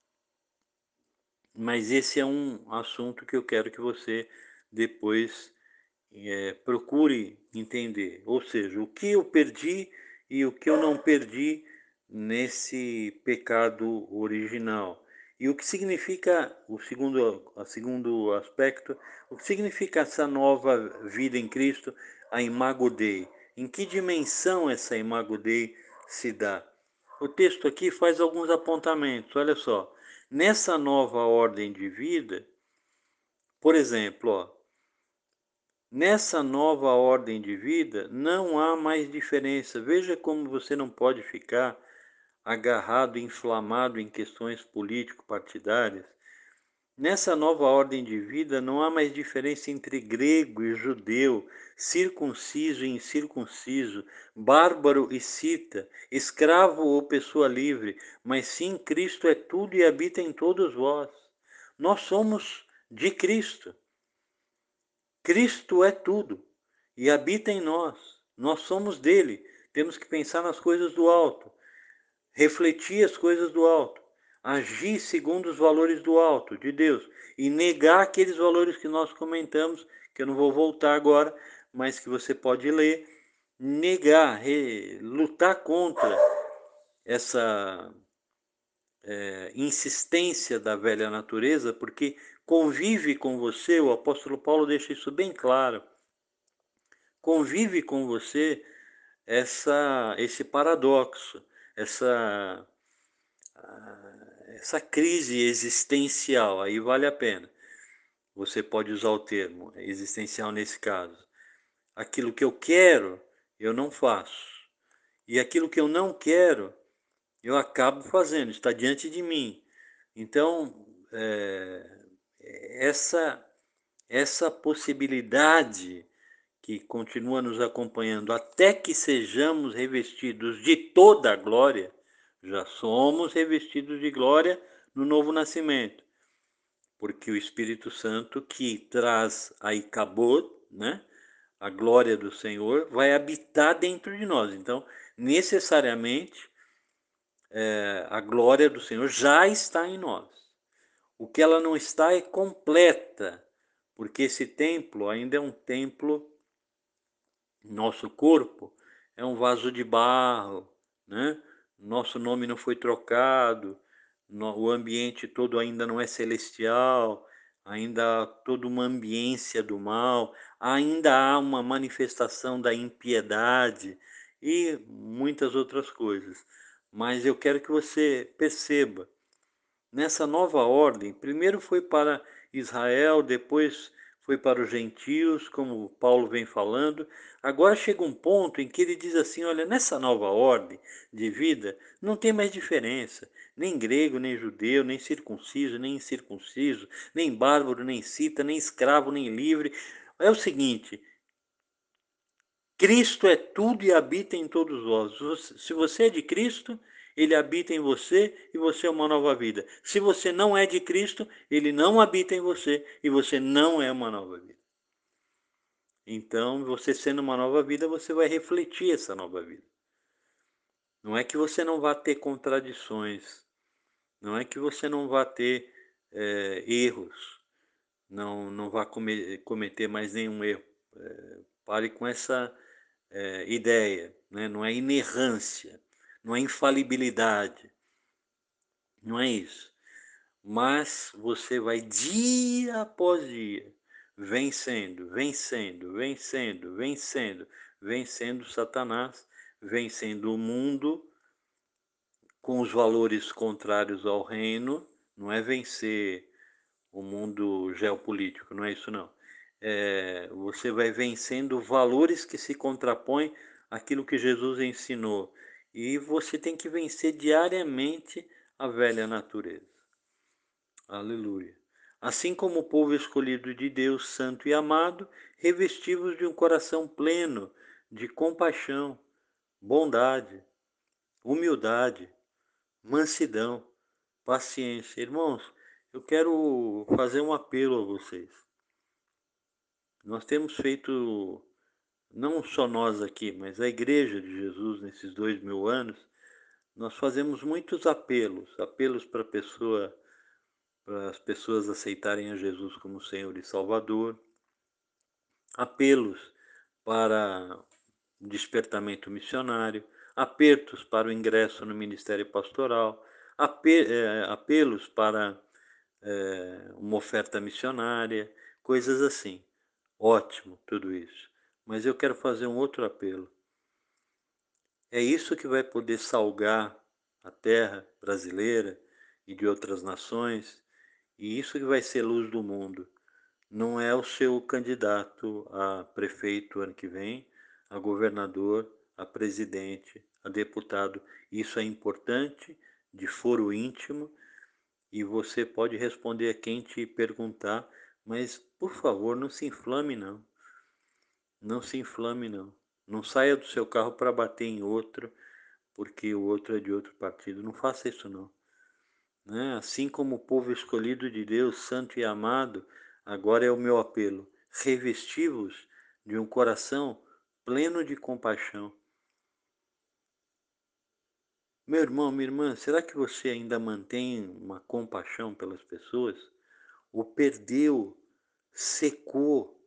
Mas esse é um assunto que eu quero que você depois é, procure entender. Ou seja, o que eu perdi e o que eu não perdi nesse pecado original. E o que significa, o segundo, o segundo aspecto, o que significa essa nova vida em Cristo, a Imago Dei? Em que dimensão essa Imago Dei se dá? O texto aqui faz alguns apontamentos, olha só. Nessa nova ordem de vida, por exemplo, ó, nessa nova ordem de vida não há mais diferença. Veja como você não pode ficar agarrado, inflamado em questões político-partidárias. Nessa nova ordem de vida não há mais diferença entre grego e judeu, circunciso e incircunciso, bárbaro e cita, escravo ou pessoa livre, mas sim Cristo é tudo e habita em todos vós. Nós somos de Cristo. Cristo é tudo e habita em nós. Nós somos dele. Temos que pensar nas coisas do alto, refletir as coisas do alto, agir segundo os valores do alto, de Deus, e negar aqueles valores que nós comentamos, que eu não vou voltar agora, mas que você pode ler, negar, re, lutar contra essa é, insistência da velha natureza, porque convive com você, o apóstolo Paulo deixa isso bem claro, convive com você essa, esse paradoxo, essa essa crise existencial, aí vale a pena. Você pode usar o termo existencial nesse caso. Aquilo que eu quero, eu não faço. E aquilo que eu não quero, eu acabo fazendo, está diante de mim. Então, é, essa, essa possibilidade que continua nos acompanhando até que sejamos revestidos de toda a glória, já somos revestidos de glória no novo nascimento, porque o Espírito Santo que traz aí Kabod, né, a glória do Senhor, vai habitar dentro de nós. Então, necessariamente, é, a glória do Senhor já está em nós. O que ela não está é completa, porque esse templo ainda é um templo. Nosso corpo é um vaso de barro, né? Nosso nome não foi trocado, no, o ambiente todo ainda não é celestial, ainda há toda uma ambiência do mal, ainda há uma manifestação da impiedade e muitas outras coisas. Mas eu quero que você perceba, nessa nova ordem, primeiro foi para Israel, depois foi para os gentios, como Paulo vem falando. Agora chega um ponto em que ele diz assim: olha, nessa nova ordem de vida não tem mais diferença, nem grego, nem judeu, nem circunciso, nem incircunciso, nem bárbaro, nem cita, nem escravo, nem livre. É o seguinte: Cristo é tudo e habita em todos vós. Se você é de Cristo, ele habita em você e você é uma nova vida. Se você não é de Cristo, ele não habita em você e você não é uma nova vida. Então, você sendo uma nova vida, você vai refletir essa nova vida. Não é que você não vá ter contradições, não é que você não vá ter é, erros, não, não vá cometer mais nenhum erro. É, pare com essa é, ideia, né? Não é inerrância, não é infalibilidade, não é isso. Mas você vai dia após dia vencendo, vencendo, vencendo, vencendo, vencendo Satanás, vencendo o mundo com os valores contrários ao reino. Não é vencer o mundo geopolítico, não é isso não. É, você vai vencendo valores que se contrapõem àquilo que Jesus ensinou. E você tem que vencer diariamente a velha natureza. Aleluia. Assim como o povo escolhido de Deus, santo e amado, revestivos de um coração pleno de compaixão, bondade, humildade, mansidão, paciência. Irmãos, eu quero fazer um apelo a vocês. Nós temos feito, não só nós aqui, mas a Igreja de Jesus nesses dois mil anos, nós fazemos muitos apelos, apelos para a pessoa, para as pessoas aceitarem a Jesus como Senhor e Salvador, apelos para o despertamento missionário, apertos para o ingresso no ministério pastoral, apelos para é, uma oferta missionária, coisas assim. Ótimo tudo isso. Mas eu quero fazer um outro apelo. É isso que vai poder salgar a terra brasileira e de outras nações, e isso que vai ser luz do mundo. Não é o seu candidato a prefeito ano que vem, a governador, a presidente, a deputado. Isso é importante, de foro íntimo, e você pode responder a quem te perguntar, mas, por favor, não se inflame, não. Não se inflame, não. Não saia do seu carro para bater em outro, porque o outro é de outro partido. Não faça isso, não. Né? Assim como o povo escolhido de Deus, santo e amado, agora é o meu apelo. Revesti-vos de um coração pleno de compaixão. Meu irmão, minha irmã, será que você ainda mantém uma compaixão pelas pessoas? Ou perdeu, secou,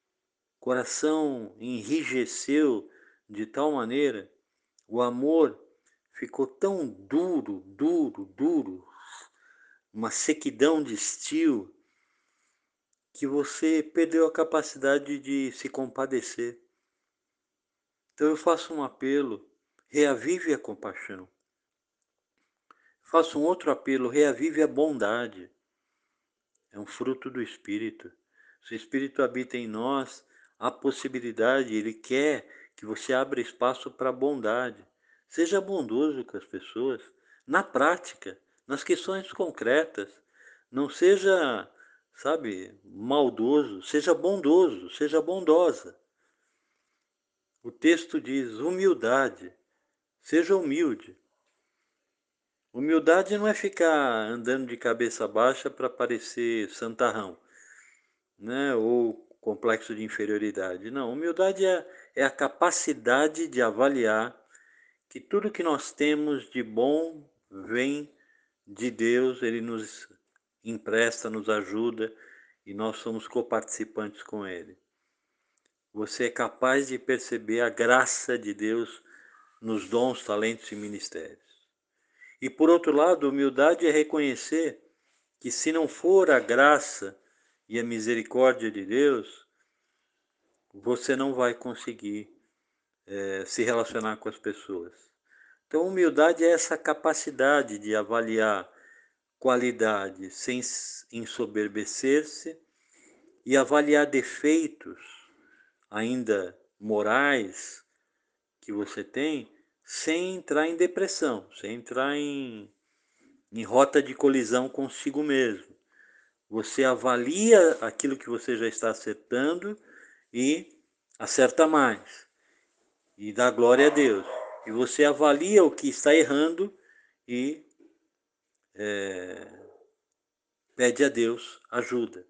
coração enrijeceu de tal maneira, o amor ficou tão duro, duro, duro, uma sequidão de estio, que você perdeu a capacidade de se compadecer. Então eu faço um apelo, reavive a compaixão. Faço um outro apelo, reavive a bondade. É um fruto do Espírito. Se o Espírito habita em nós, há possibilidade, ele quer que você abra espaço para a bondade. Seja bondoso com as pessoas, na prática, nas questões concretas. Não seja, sabe, maldoso, seja bondoso, seja bondosa. O texto diz humildade, seja humilde. Humildade não é ficar andando de cabeça baixa para parecer santarrão, né? Ou complexo de inferioridade. Não, humildade é, é a capacidade de avaliar que tudo que nós temos de bom vem de Deus, Ele nos empresta, nos ajuda e nós somos coparticipantes com Ele. Você é capaz de perceber a graça de Deus nos dons, talentos e ministérios. E por outro lado, humildade é reconhecer que se não for a graça e a misericórdia de Deus, você não vai conseguir é, se relacionar com as pessoas. Então, humildade é essa capacidade de avaliar qualidade sem ensoberbecer-se e avaliar defeitos ainda morais que você tem sem entrar em depressão, sem entrar em, em rota de colisão consigo mesmo. Você avalia aquilo que você já está acertando e acerta mais. E dá glória a Deus. E você avalia o que está errando e é, pede a Deus ajuda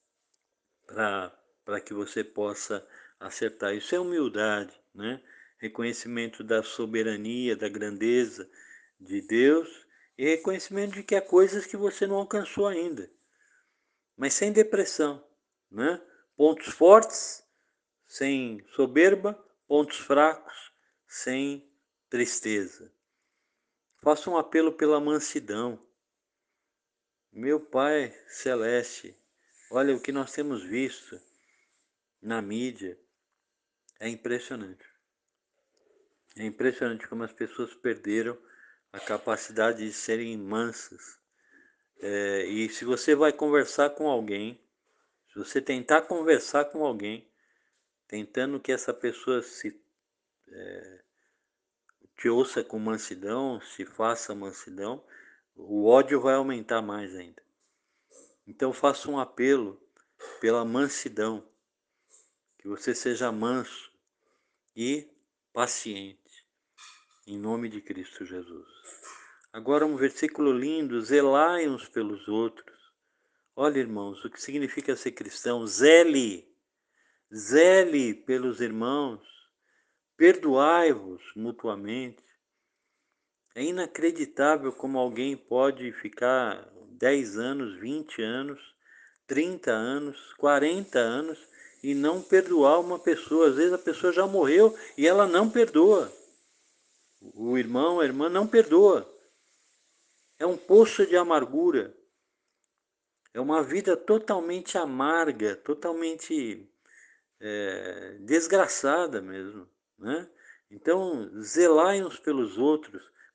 para que você possa acertar. Isso é humildade, né? Reconhecimento da soberania, da grandeza de Deus e reconhecimento de que há coisas que você não alcançou ainda, mas sem depressão, né? Pontos fortes, sem soberba, pontos fracos, sem tristeza. Faço um apelo pela mansidão. Meu Pai Celeste, olha o que nós temos visto na mídia, é impressionante. É impressionante como as pessoas perderam a capacidade de serem mansas. É, e se você vai conversar com alguém, se você tentar conversar com alguém, tentando que essa pessoa se é, te ouça com mansidão, se faça mansidão, o ódio vai aumentar mais ainda. Então faço um apelo pela mansidão, que você seja manso e paciente, em nome de Cristo Jesus. Agora um versículo lindo, zelai uns pelos outros. Olha, irmãos, o que significa ser cristão? Zele, zele pelos irmãos, perdoai-vos mutuamente. É inacreditável como alguém pode ficar dez anos, vinte anos, trinta anos, quarenta anos e não perdoar uma pessoa. Às vezes a pessoa já morreu e ela não perdoa. O irmão, a irmã não perdoa. É um poço de amargura. É uma vida totalmente amarga, totalmente é, desgraçada mesmo, né? Então, zelai uns pelos outros,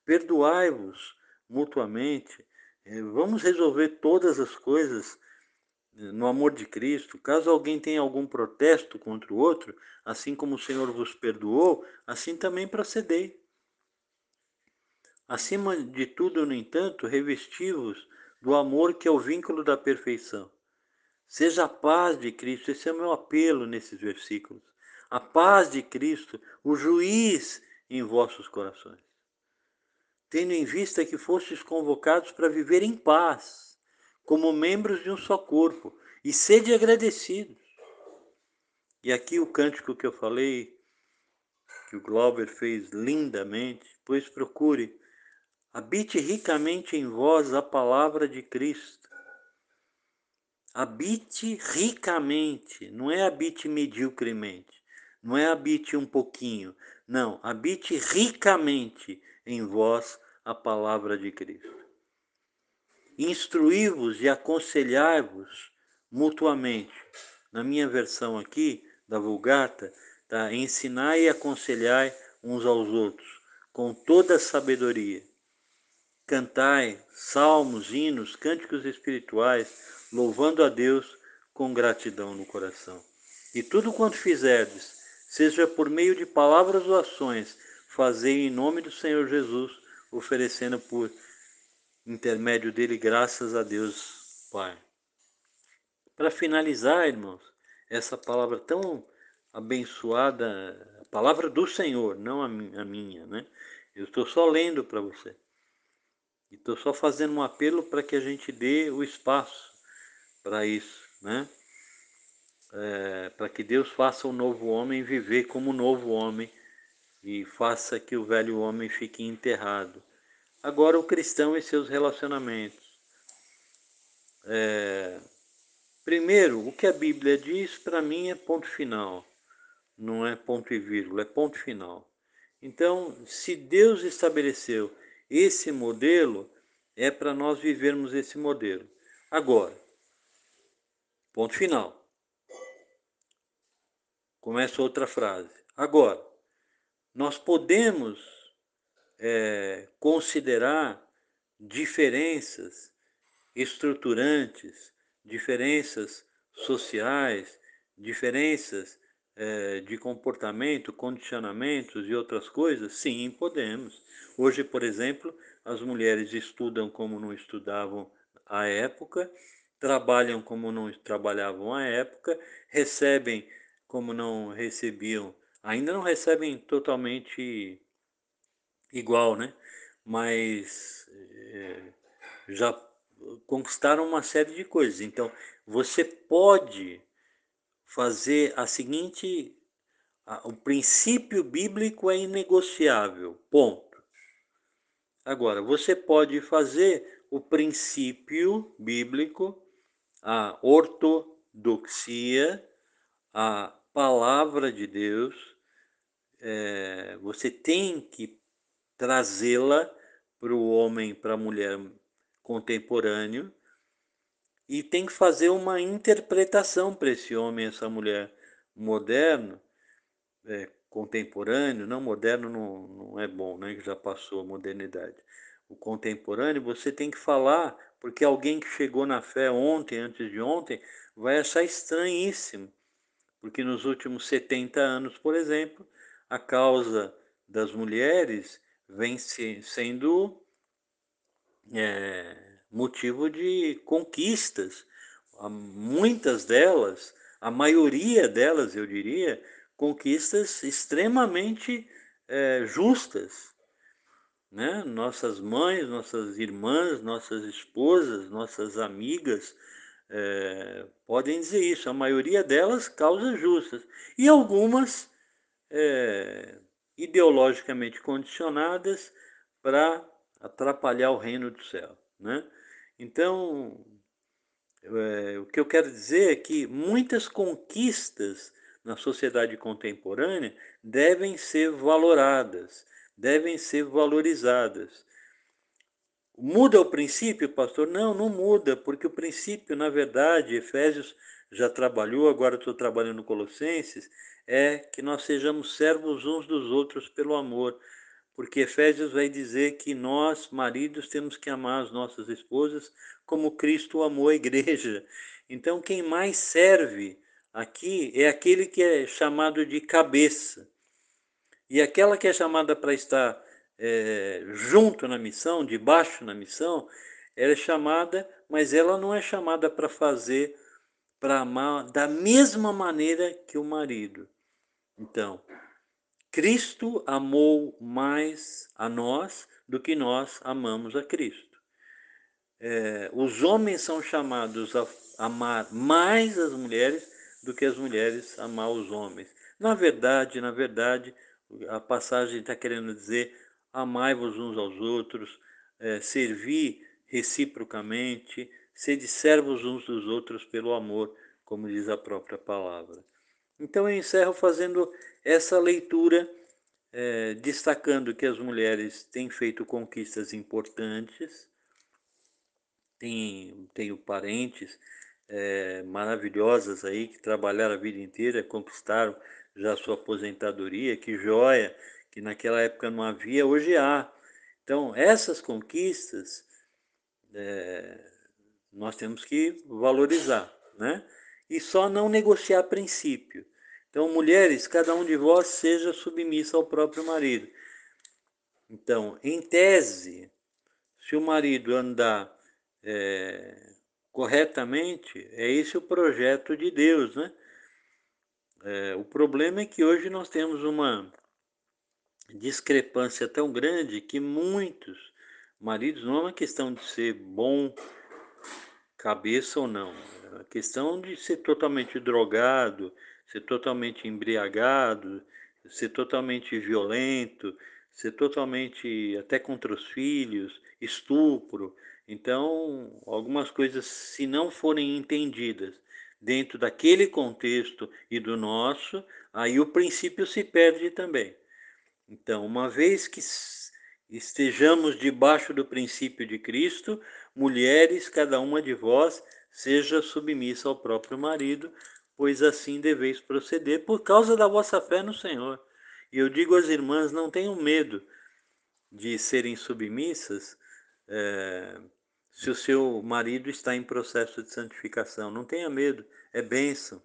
perdoai-vos mutuamente, eh, vamos resolver todas as coisas eh, no amor de Cristo. Caso alguém tenha algum protesto contra o outro, assim como o Senhor vos perdoou, assim também procedei. Acima de tudo, no entanto, revesti-vos do amor que é o vínculo da perfeição. Seja a paz de Cristo, esse é o meu apelo nesses versículos. A paz de Cristo, o juiz em vossos corações. Tendo em vista que fostes convocados para viver em paz, como membros de um só corpo, e sede agradecidos. E aqui o cântico que eu falei, que o Glauber fez lindamente, pois procure, habite ricamente em vós a palavra de Cristo. Habite ricamente, não é habite mediocremente, não é habite um pouquinho, não, habite ricamente em vós a palavra de Cristo. Instruí-vos e aconselhai-vos mutuamente. Na minha versão aqui, da Vulgata, tá? Ensinai e aconselhai uns aos outros, com toda a sabedoria. Cantai salmos, hinos, cânticos espirituais, louvando a Deus com gratidão no coração. E tudo quanto fizerdes, seja por meio de palavras ou ações, fazei em nome do Senhor Jesus, oferecendo por intermédio dele graças a Deus Pai. Para finalizar, irmãos, essa palavra tão abençoada, a palavra do Senhor, não a minha, né? Eu estou só lendo para você. E estou só fazendo um apelo para que a gente dê o espaço para isso, né? É, para que Deus faça o novo homem viver como novo homem e faça que o velho homem fique enterrado. Agora o cristão e seus relacionamentos. É, primeiro, o que a Bíblia diz para mim é ponto final. Não é ponto e vírgula, é ponto final. Então, se Deus estabeleceu esse modelo, é para nós vivermos esse modelo. Agora, ponto final. Começa outra frase. Agora, nós podemos é, considerar diferenças estruturantes, diferenças sociais, diferenças é, de comportamento, condicionamentos e outras coisas? Sim, podemos. Hoje, por exemplo, as mulheres estudam como não estudavam à época, trabalham como não trabalhavam à época, recebem como não recebiam, ainda não recebem totalmente igual, né? Mas é, já conquistaram uma série de coisas. Então, você pode fazer a seguinte: a, o princípio bíblico é inegociável, ponto. Agora, você pode fazer o princípio bíblico, a ortodoxia, a palavra de Deus, é, você tem que trazê-la para o homem, para a mulher contemporâneo, e tem que fazer uma interpretação para esse homem, essa mulher moderno, é, contemporâneo, não moderno não, não é bom, né, que já passou a modernidade. O contemporâneo você tem que falar, porque alguém que chegou na fé ontem, antes de ontem, vai achar estranhíssimo, porque nos últimos setenta anos, por exemplo, a causa das mulheres vem se, sendo é, motivo de conquistas. Muitas delas, a maioria delas, eu diria, conquistas extremamente é, justas. Né? Nossas mães, nossas irmãs, nossas esposas, nossas amigas é, podem dizer isso. A maioria delas causas justas. E algumas é, ideologicamente condicionadas para atrapalhar o reino do céu. Né? Então, é, o que eu quero dizer é que muitas conquistas na sociedade contemporânea devem ser valoradas, devem ser valorizadas. Muda o princípio, pastor? Não, não muda, porque o princípio, na verdade, Efésios já trabalhou, agora estou trabalhando no Colossenses, é que nós sejamos servos uns dos outros pelo amor. porque Efésios vai dizer que nós, maridos, temos que amar as nossas esposas como Cristo amou a igreja. Então, quem mais serve aqui é aquele que é chamado de cabeça. E aquela que é chamada para estar é, junto na missão, debaixo na missão, ela é chamada, mas ela não é chamada para fazer, para amar da mesma maneira que o marido. Então, Cristo amou mais a nós do que nós amamos a Cristo. É, os homens são chamados a amar mais as mulheres do que as mulheres amar os homens. Na verdade, na verdade, a passagem está querendo dizer: amai-vos uns aos outros, é, servir reciprocamente, sede servos uns dos outros pelo amor, como diz a própria palavra. Então eu encerro fazendo essa leitura, é, destacando que as mulheres têm feito conquistas importantes. Tenho, tenho parentes é, maravilhosas aí que trabalharam a vida inteira, conquistaram já a sua aposentadoria, que joia, que naquela época não havia, hoje há. Então, essas conquistas é, nós temos que valorizar, né? E só não negociar princípio. Então, mulheres, cada um de vós seja submissa ao próprio marido. Então, em tese, se o marido andar é, corretamente, é esse o projeto de Deus, né? É, o problema é que hoje nós temos uma discrepância tão grande que muitos maridos, não é uma questão de ser bom cabeça ou não, é a questão de ser totalmente drogado, ser totalmente embriagado, ser totalmente violento, ser totalmente até contra os filhos, estupro. Então, algumas coisas, se não forem entendidas dentro daquele contexto e do nosso, aí o princípio se perde também. Então, uma vez que estejamos debaixo do princípio de Cristo, mulheres, cada uma de vós, seja submissa ao próprio marido, pois assim deveis proceder, por causa da vossa fé no Senhor. E eu digo às irmãs, não tenham medo de serem submissas, é, se o seu marido está em processo de santificação. Não tenha medo, é bênção.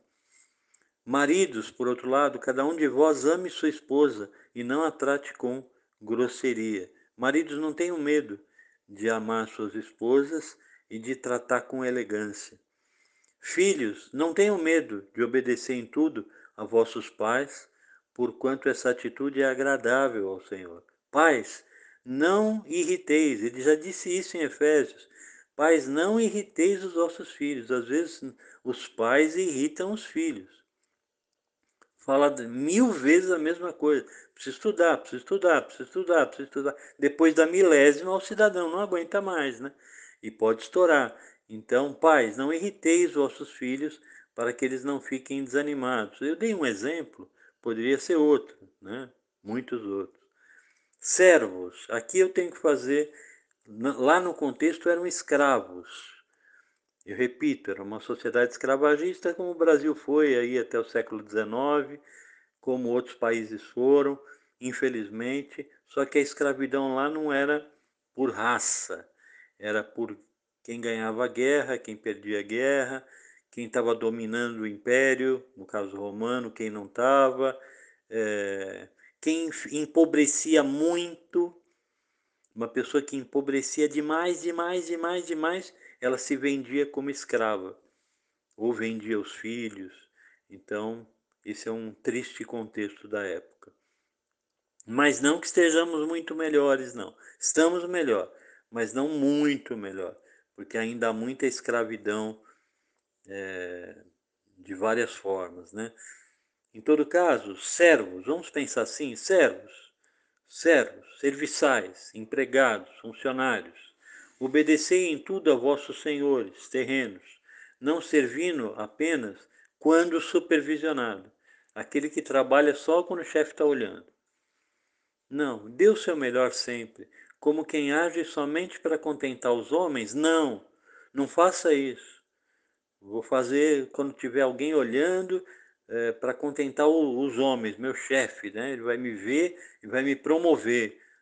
Maridos, por outro lado, cada um de vós ame sua esposa e não a trate com grosseria. Maridos, não tenham medo de amar suas esposas e de tratar com elegância. Filhos, não tenham medo de obedecer em tudo a vossos pais, porquanto essa atitude é agradável ao Senhor. Pais, não irriteis, ele já disse isso em Efésios. Pais, não irriteis os vossos filhos. Às vezes os pais irritam os filhos. Fala mil vezes a mesma coisa. Precisa estudar, precisa estudar, precisa estudar, precisa estudar. Depois da milésima, o cidadão não aguenta mais, né? E pode estourar. Então, pais, não irriteis os vossos filhos para que eles não fiquem desanimados. Eu dei um exemplo, poderia ser outro, né? Muitos outros. Servos, aqui eu tenho que fazer, lá no contexto eram escravos. Eu repito, era uma sociedade escravagista como o Brasil foi aí até o século dezenove, como outros países foram, infelizmente, só que a escravidão lá não era por raça, era por quem ganhava a guerra, quem perdia a guerra, quem estava dominando o império, no caso romano, quem não estava, é, quem empobrecia muito, uma pessoa que empobrecia demais, demais, demais, demais, ela se vendia como escrava, ou vendia os filhos. Então, esse é um triste contexto da época. Mas não que estejamos muito melhores, não. Estamos melhor, mas não muito melhor, porque ainda há muita escravidão é, de várias formas, né? Em todo caso, servos, vamos pensar assim, servos, servos, serviçais, empregados, funcionários, obedecei em tudo a vossos senhores terrenos, não servindo apenas quando supervisionado, aquele que trabalha só quando o chefe está olhando. Não, dê o seu melhor sempre, como quem age somente para contentar os homens. Não, não faça isso. Vou fazer quando tiver alguém olhando é, para contentar o, os homens, meu chefe, né? Ele vai me ver e vai me promover.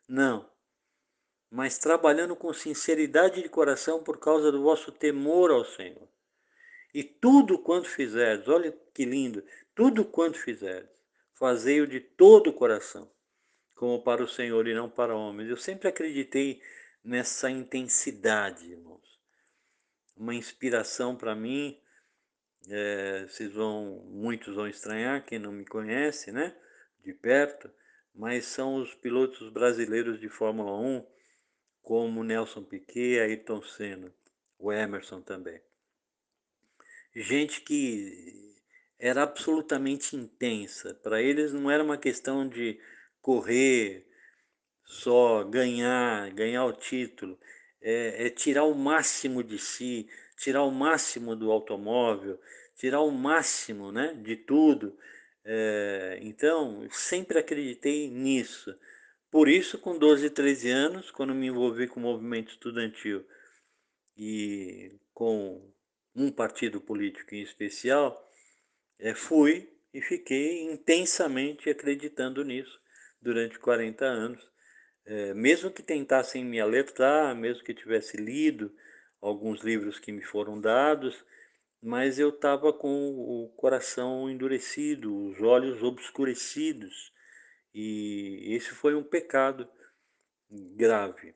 Não, mas trabalhando com sinceridade de coração por causa do vosso temor ao Senhor. E tudo quanto fizerdes, olha que lindo, tudo quanto fizerdes, fazei-o de todo o coração, como para o Senhor e não para homens. Eu sempre acreditei nessa intensidade, irmãos. Uma inspiração para mim, é, vocês vão, muitos vão estranhar, quem não me conhece, né, de perto, mas são os pilotos brasileiros de Fórmula um, como Nelson Piquet, Ayrton Senna, o Emerson também. Gente que era absolutamente intensa. Para eles não era uma questão de correr, só ganhar, ganhar o título. É, é tirar o máximo de si, tirar o máximo do automóvel, tirar o máximo, né, de tudo. É, então, sempre acreditei nisso. Por isso, com doze, treze anos, quando me envolvi com o movimento estudantil e com um partido político em especial, é, fui e fiquei intensamente acreditando nisso durante quarenta anos. É, mesmo que tentassem me alertar, mesmo que tivesse lido alguns livros que me foram dados, mas eu estava com o coração endurecido, os olhos obscurecidos, e esse foi um pecado grave.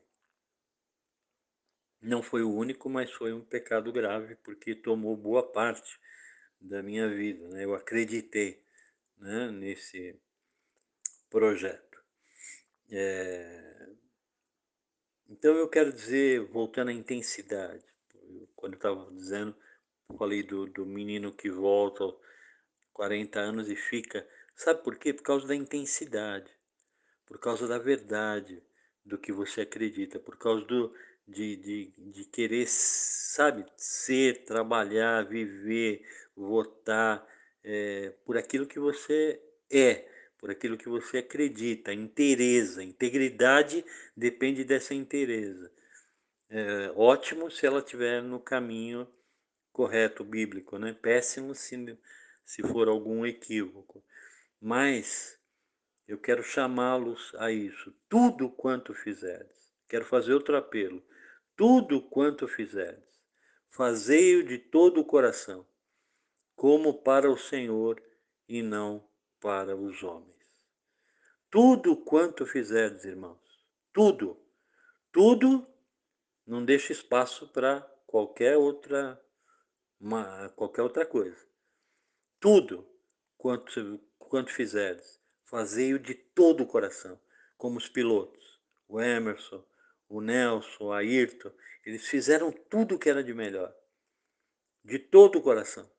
Não foi o único, mas foi um pecado grave, porque tomou boa parte da minha vida, né? Eu acreditei, né, nesse projeto. É... Então eu quero dizer, voltando à intensidade, quando eu estava dizendo, falei do, do menino que volta aos quarenta anos e fica, sabe por quê? Por causa da intensidade, por causa da verdade do que você acredita, por causa do, de, de, de querer, sabe, ser, trabalhar, viver, votar, é, por aquilo que você é, por aquilo que você acredita, inteireza, integridade depende dessa inteireza. É, ótimo se ela estiver no caminho correto, bíblico, né? Péssimo se, se for algum equívoco. Mas eu quero chamá-los a isso. Tudo quanto fizerdes. Quero fazer outro apelo. Tudo quanto fizerdes, fazei-o de todo o coração, como para o Senhor e não para os homens. Tudo quanto fizerdes, irmãos. Tudo. Tudo, não deixe espaço para qualquer outra, uma, qualquer outra coisa. Tudo quanto, quanto fizerdes, fazei-o de todo o coração, como os pilotos, o Emerson, o Nelson, o Ayrton, eles fizeram tudo o que era de melhor, de todo o coração,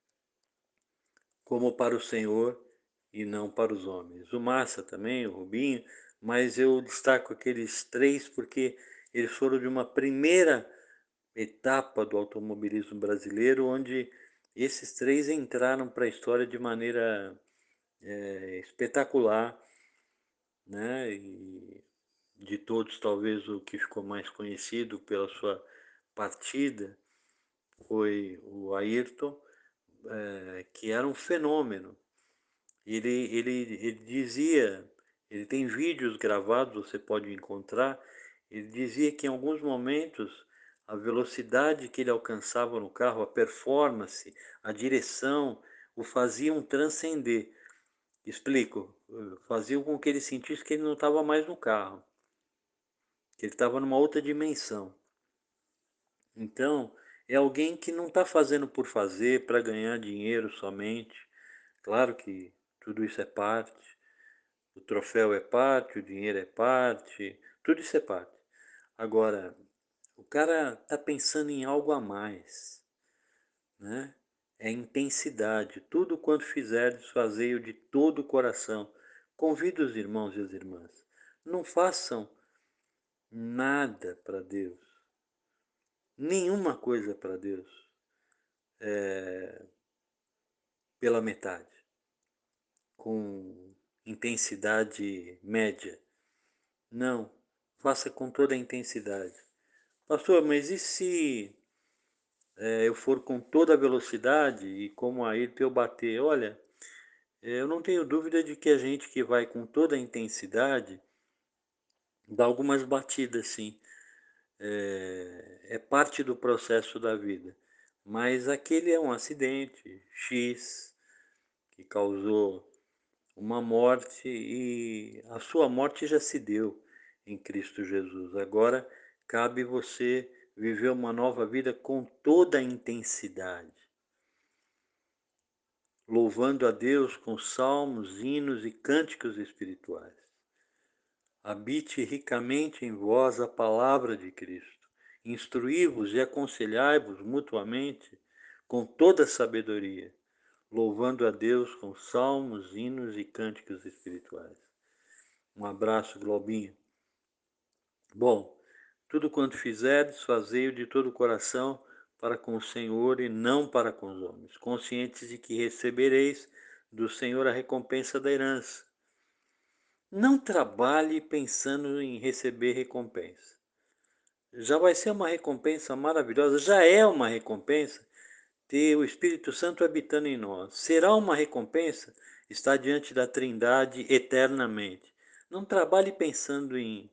como para o Senhor e não para os homens. O Massa também, o Rubinho, mas eu destaco aqueles três porque eles foram de uma primeira etapa do automobilismo brasileiro, onde esses três entraram para a história de maneira é, espetacular, né? E de todos, talvez o que ficou mais conhecido pela sua partida foi o Ayrton, é, que era um fenômeno. Ele, ele, ele dizia, ele tem vídeos gravados, você pode encontrar, ele dizia que em alguns momentos a velocidade que ele alcançava no carro, a performance, a direção, o faziam transcender. Explico. Faziam com que ele sentisse que ele não estava mais no carro, que ele estava numa outra dimensão. Então, é alguém que não está fazendo por fazer, para ganhar dinheiro somente. Claro que tudo isso é parte, o troféu é parte, o dinheiro é parte, tudo isso é parte. Agora, o cara está pensando em algo a mais, né? É intensidade. Tudo quanto fizerdes, fazei-o de todo o coração. Convido os irmãos e as irmãs. Não façam nada para Deus. Nenhuma coisa para Deus. É, pela metade. Com intensidade média. Não. Faça com toda a intensidade. Pastor, mas e se é, eu for com toda a velocidade e como a ele eu bater? Olha, eu não tenho dúvida de que a gente que vai com toda a intensidade, dá algumas batidas sim, é é parte do processo da vida, mas aquele é um acidente X, que causou uma morte e a sua morte já se deu em Cristo Jesus. Agora cabe você viver uma nova vida com toda a intensidade, louvando a Deus com salmos, hinos e cânticos espirituais. Habite ricamente em vós a palavra de Cristo. Instruí-vos e aconselhai-vos mutuamente com toda sabedoria, louvando a Deus com salmos, hinos e cânticos espirituais. Um abraço, Globinho. Bom, tudo quanto fizerdes, fazei-o de todo o coração para com o Senhor e não para com os homens, conscientes de que recebereis do Senhor a recompensa da herança. Não trabalhe pensando em receber recompensa. Já vai ser uma recompensa maravilhosa, já é uma recompensa ter o Espírito Santo habitando em nós. Será uma recompensa estar diante da Trindade eternamente. Não trabalhe pensando em,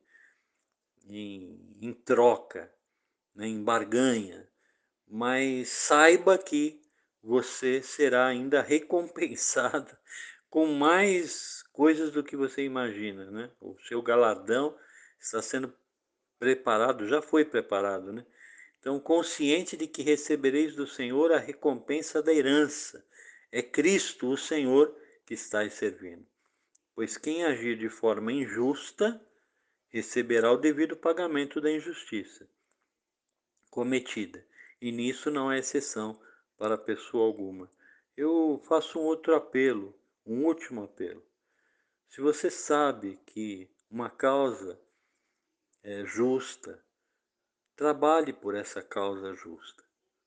em, em troca, né, em barganha, mas saiba que você será ainda recompensado com mais coisas do que você imagina, né? O seu galardão está sendo preparado, já foi preparado, né? Então, consciente de que recebereis do Senhor a recompensa da herança. É Cristo, o Senhor, que estáis servindo. Pois quem agir de forma injusta receberá o devido pagamento da injustiça cometida. E nisso não há exceção para pessoa alguma. Eu faço um outro apelo, um último apelo. Se você sabe que uma causa é justa, trabalhe por essa causa justa.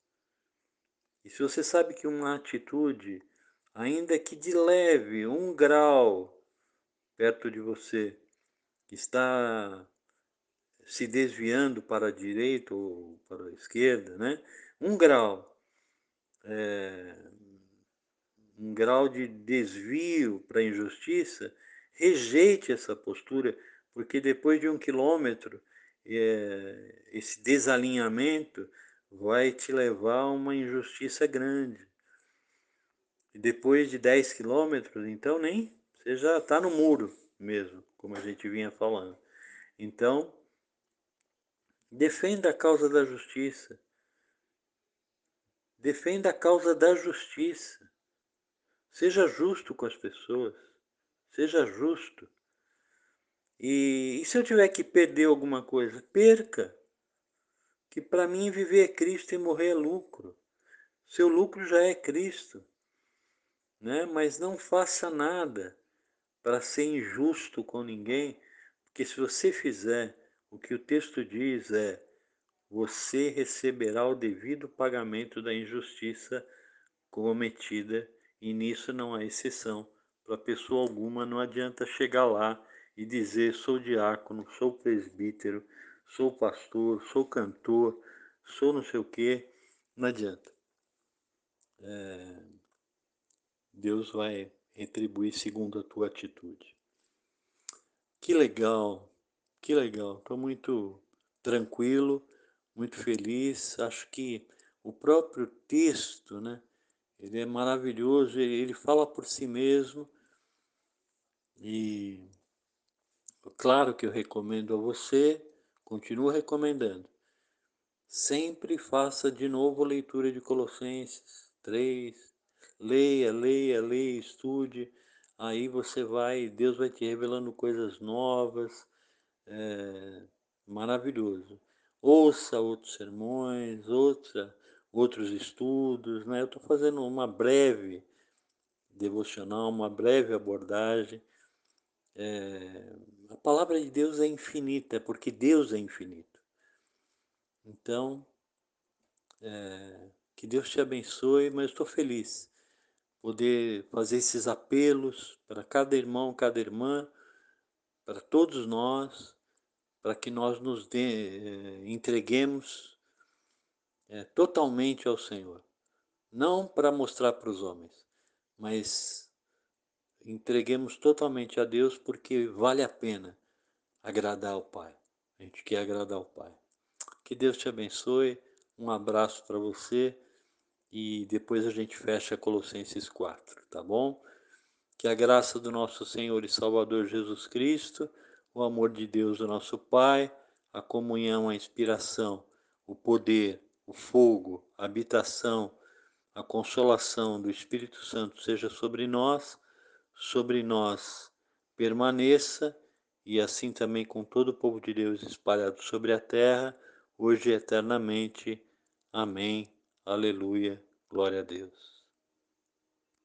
E se você sabe que uma atitude, ainda que de leve, um grau perto de você, está se desviando para a direita ou para a esquerda, né? Um grau, é, um grau de desvio para a injustiça, rejeite essa postura, porque depois de um quilômetro, é, esse desalinhamento vai te levar a uma injustiça grande. E depois de dez quilômetros, então nem, você já está no muro mesmo, como a gente vinha falando. Então, defenda a causa da justiça. Defenda a causa da justiça. Seja justo com as pessoas. Seja justo. E, e se eu tiver que perder alguma coisa? Perca. Que para mim viver é Cristo e morrer é lucro. Seu lucro já é Cristo. Né? Mas não faça nada para ser injusto com ninguém, porque se você fizer o que o texto diz é você receberá o devido pagamento da injustiça cometida, e nisso não há exceção. Para pessoa alguma não adianta chegar lá e dizer sou diácono, sou presbítero, sou pastor, sou cantor, sou não sei o quê. Não adianta. É, Deus vai retribuir segundo a tua atitude. Que legal, que legal. Estou muito tranquilo, muito feliz. Acho que o próprio texto, né? Ele é maravilhoso, ele fala por si mesmo. E claro que eu recomendo a você, continuo recomendando. Sempre faça de novo a leitura de Colossenses três. Leia, leia, leia, estude. Aí você vai, Deus vai te revelando coisas novas. É maravilhoso. Ouça outros sermões, ouça outros estudos, né? Eu estou fazendo uma breve devocional, uma breve abordagem. É, a palavra de Deus é infinita, porque Deus é infinito. Então, é, que Deus te abençoe, mas estou feliz poder fazer esses apelos para cada irmão, cada irmã, para todos nós, para que nós nos dê, entreguemos é, totalmente ao Senhor. Não para mostrar para os homens, mas entreguemos totalmente a Deus porque vale a pena agradar ao Pai. A gente quer agradar ao Pai. Que Deus te abençoe. Um abraço para você e depois a gente fecha Colossenses quatro, tá bom? Que a graça do nosso Senhor e Salvador Jesus Cristo, o amor de Deus, o nosso Pai, a comunhão, a inspiração, o poder, o fogo, a habitação, a consolação do Espírito Santo seja sobre nós, sobre nós permaneça, e assim também com todo o povo de Deus espalhado sobre a terra, hoje e eternamente. Amém. Aleluia. Glória a Deus.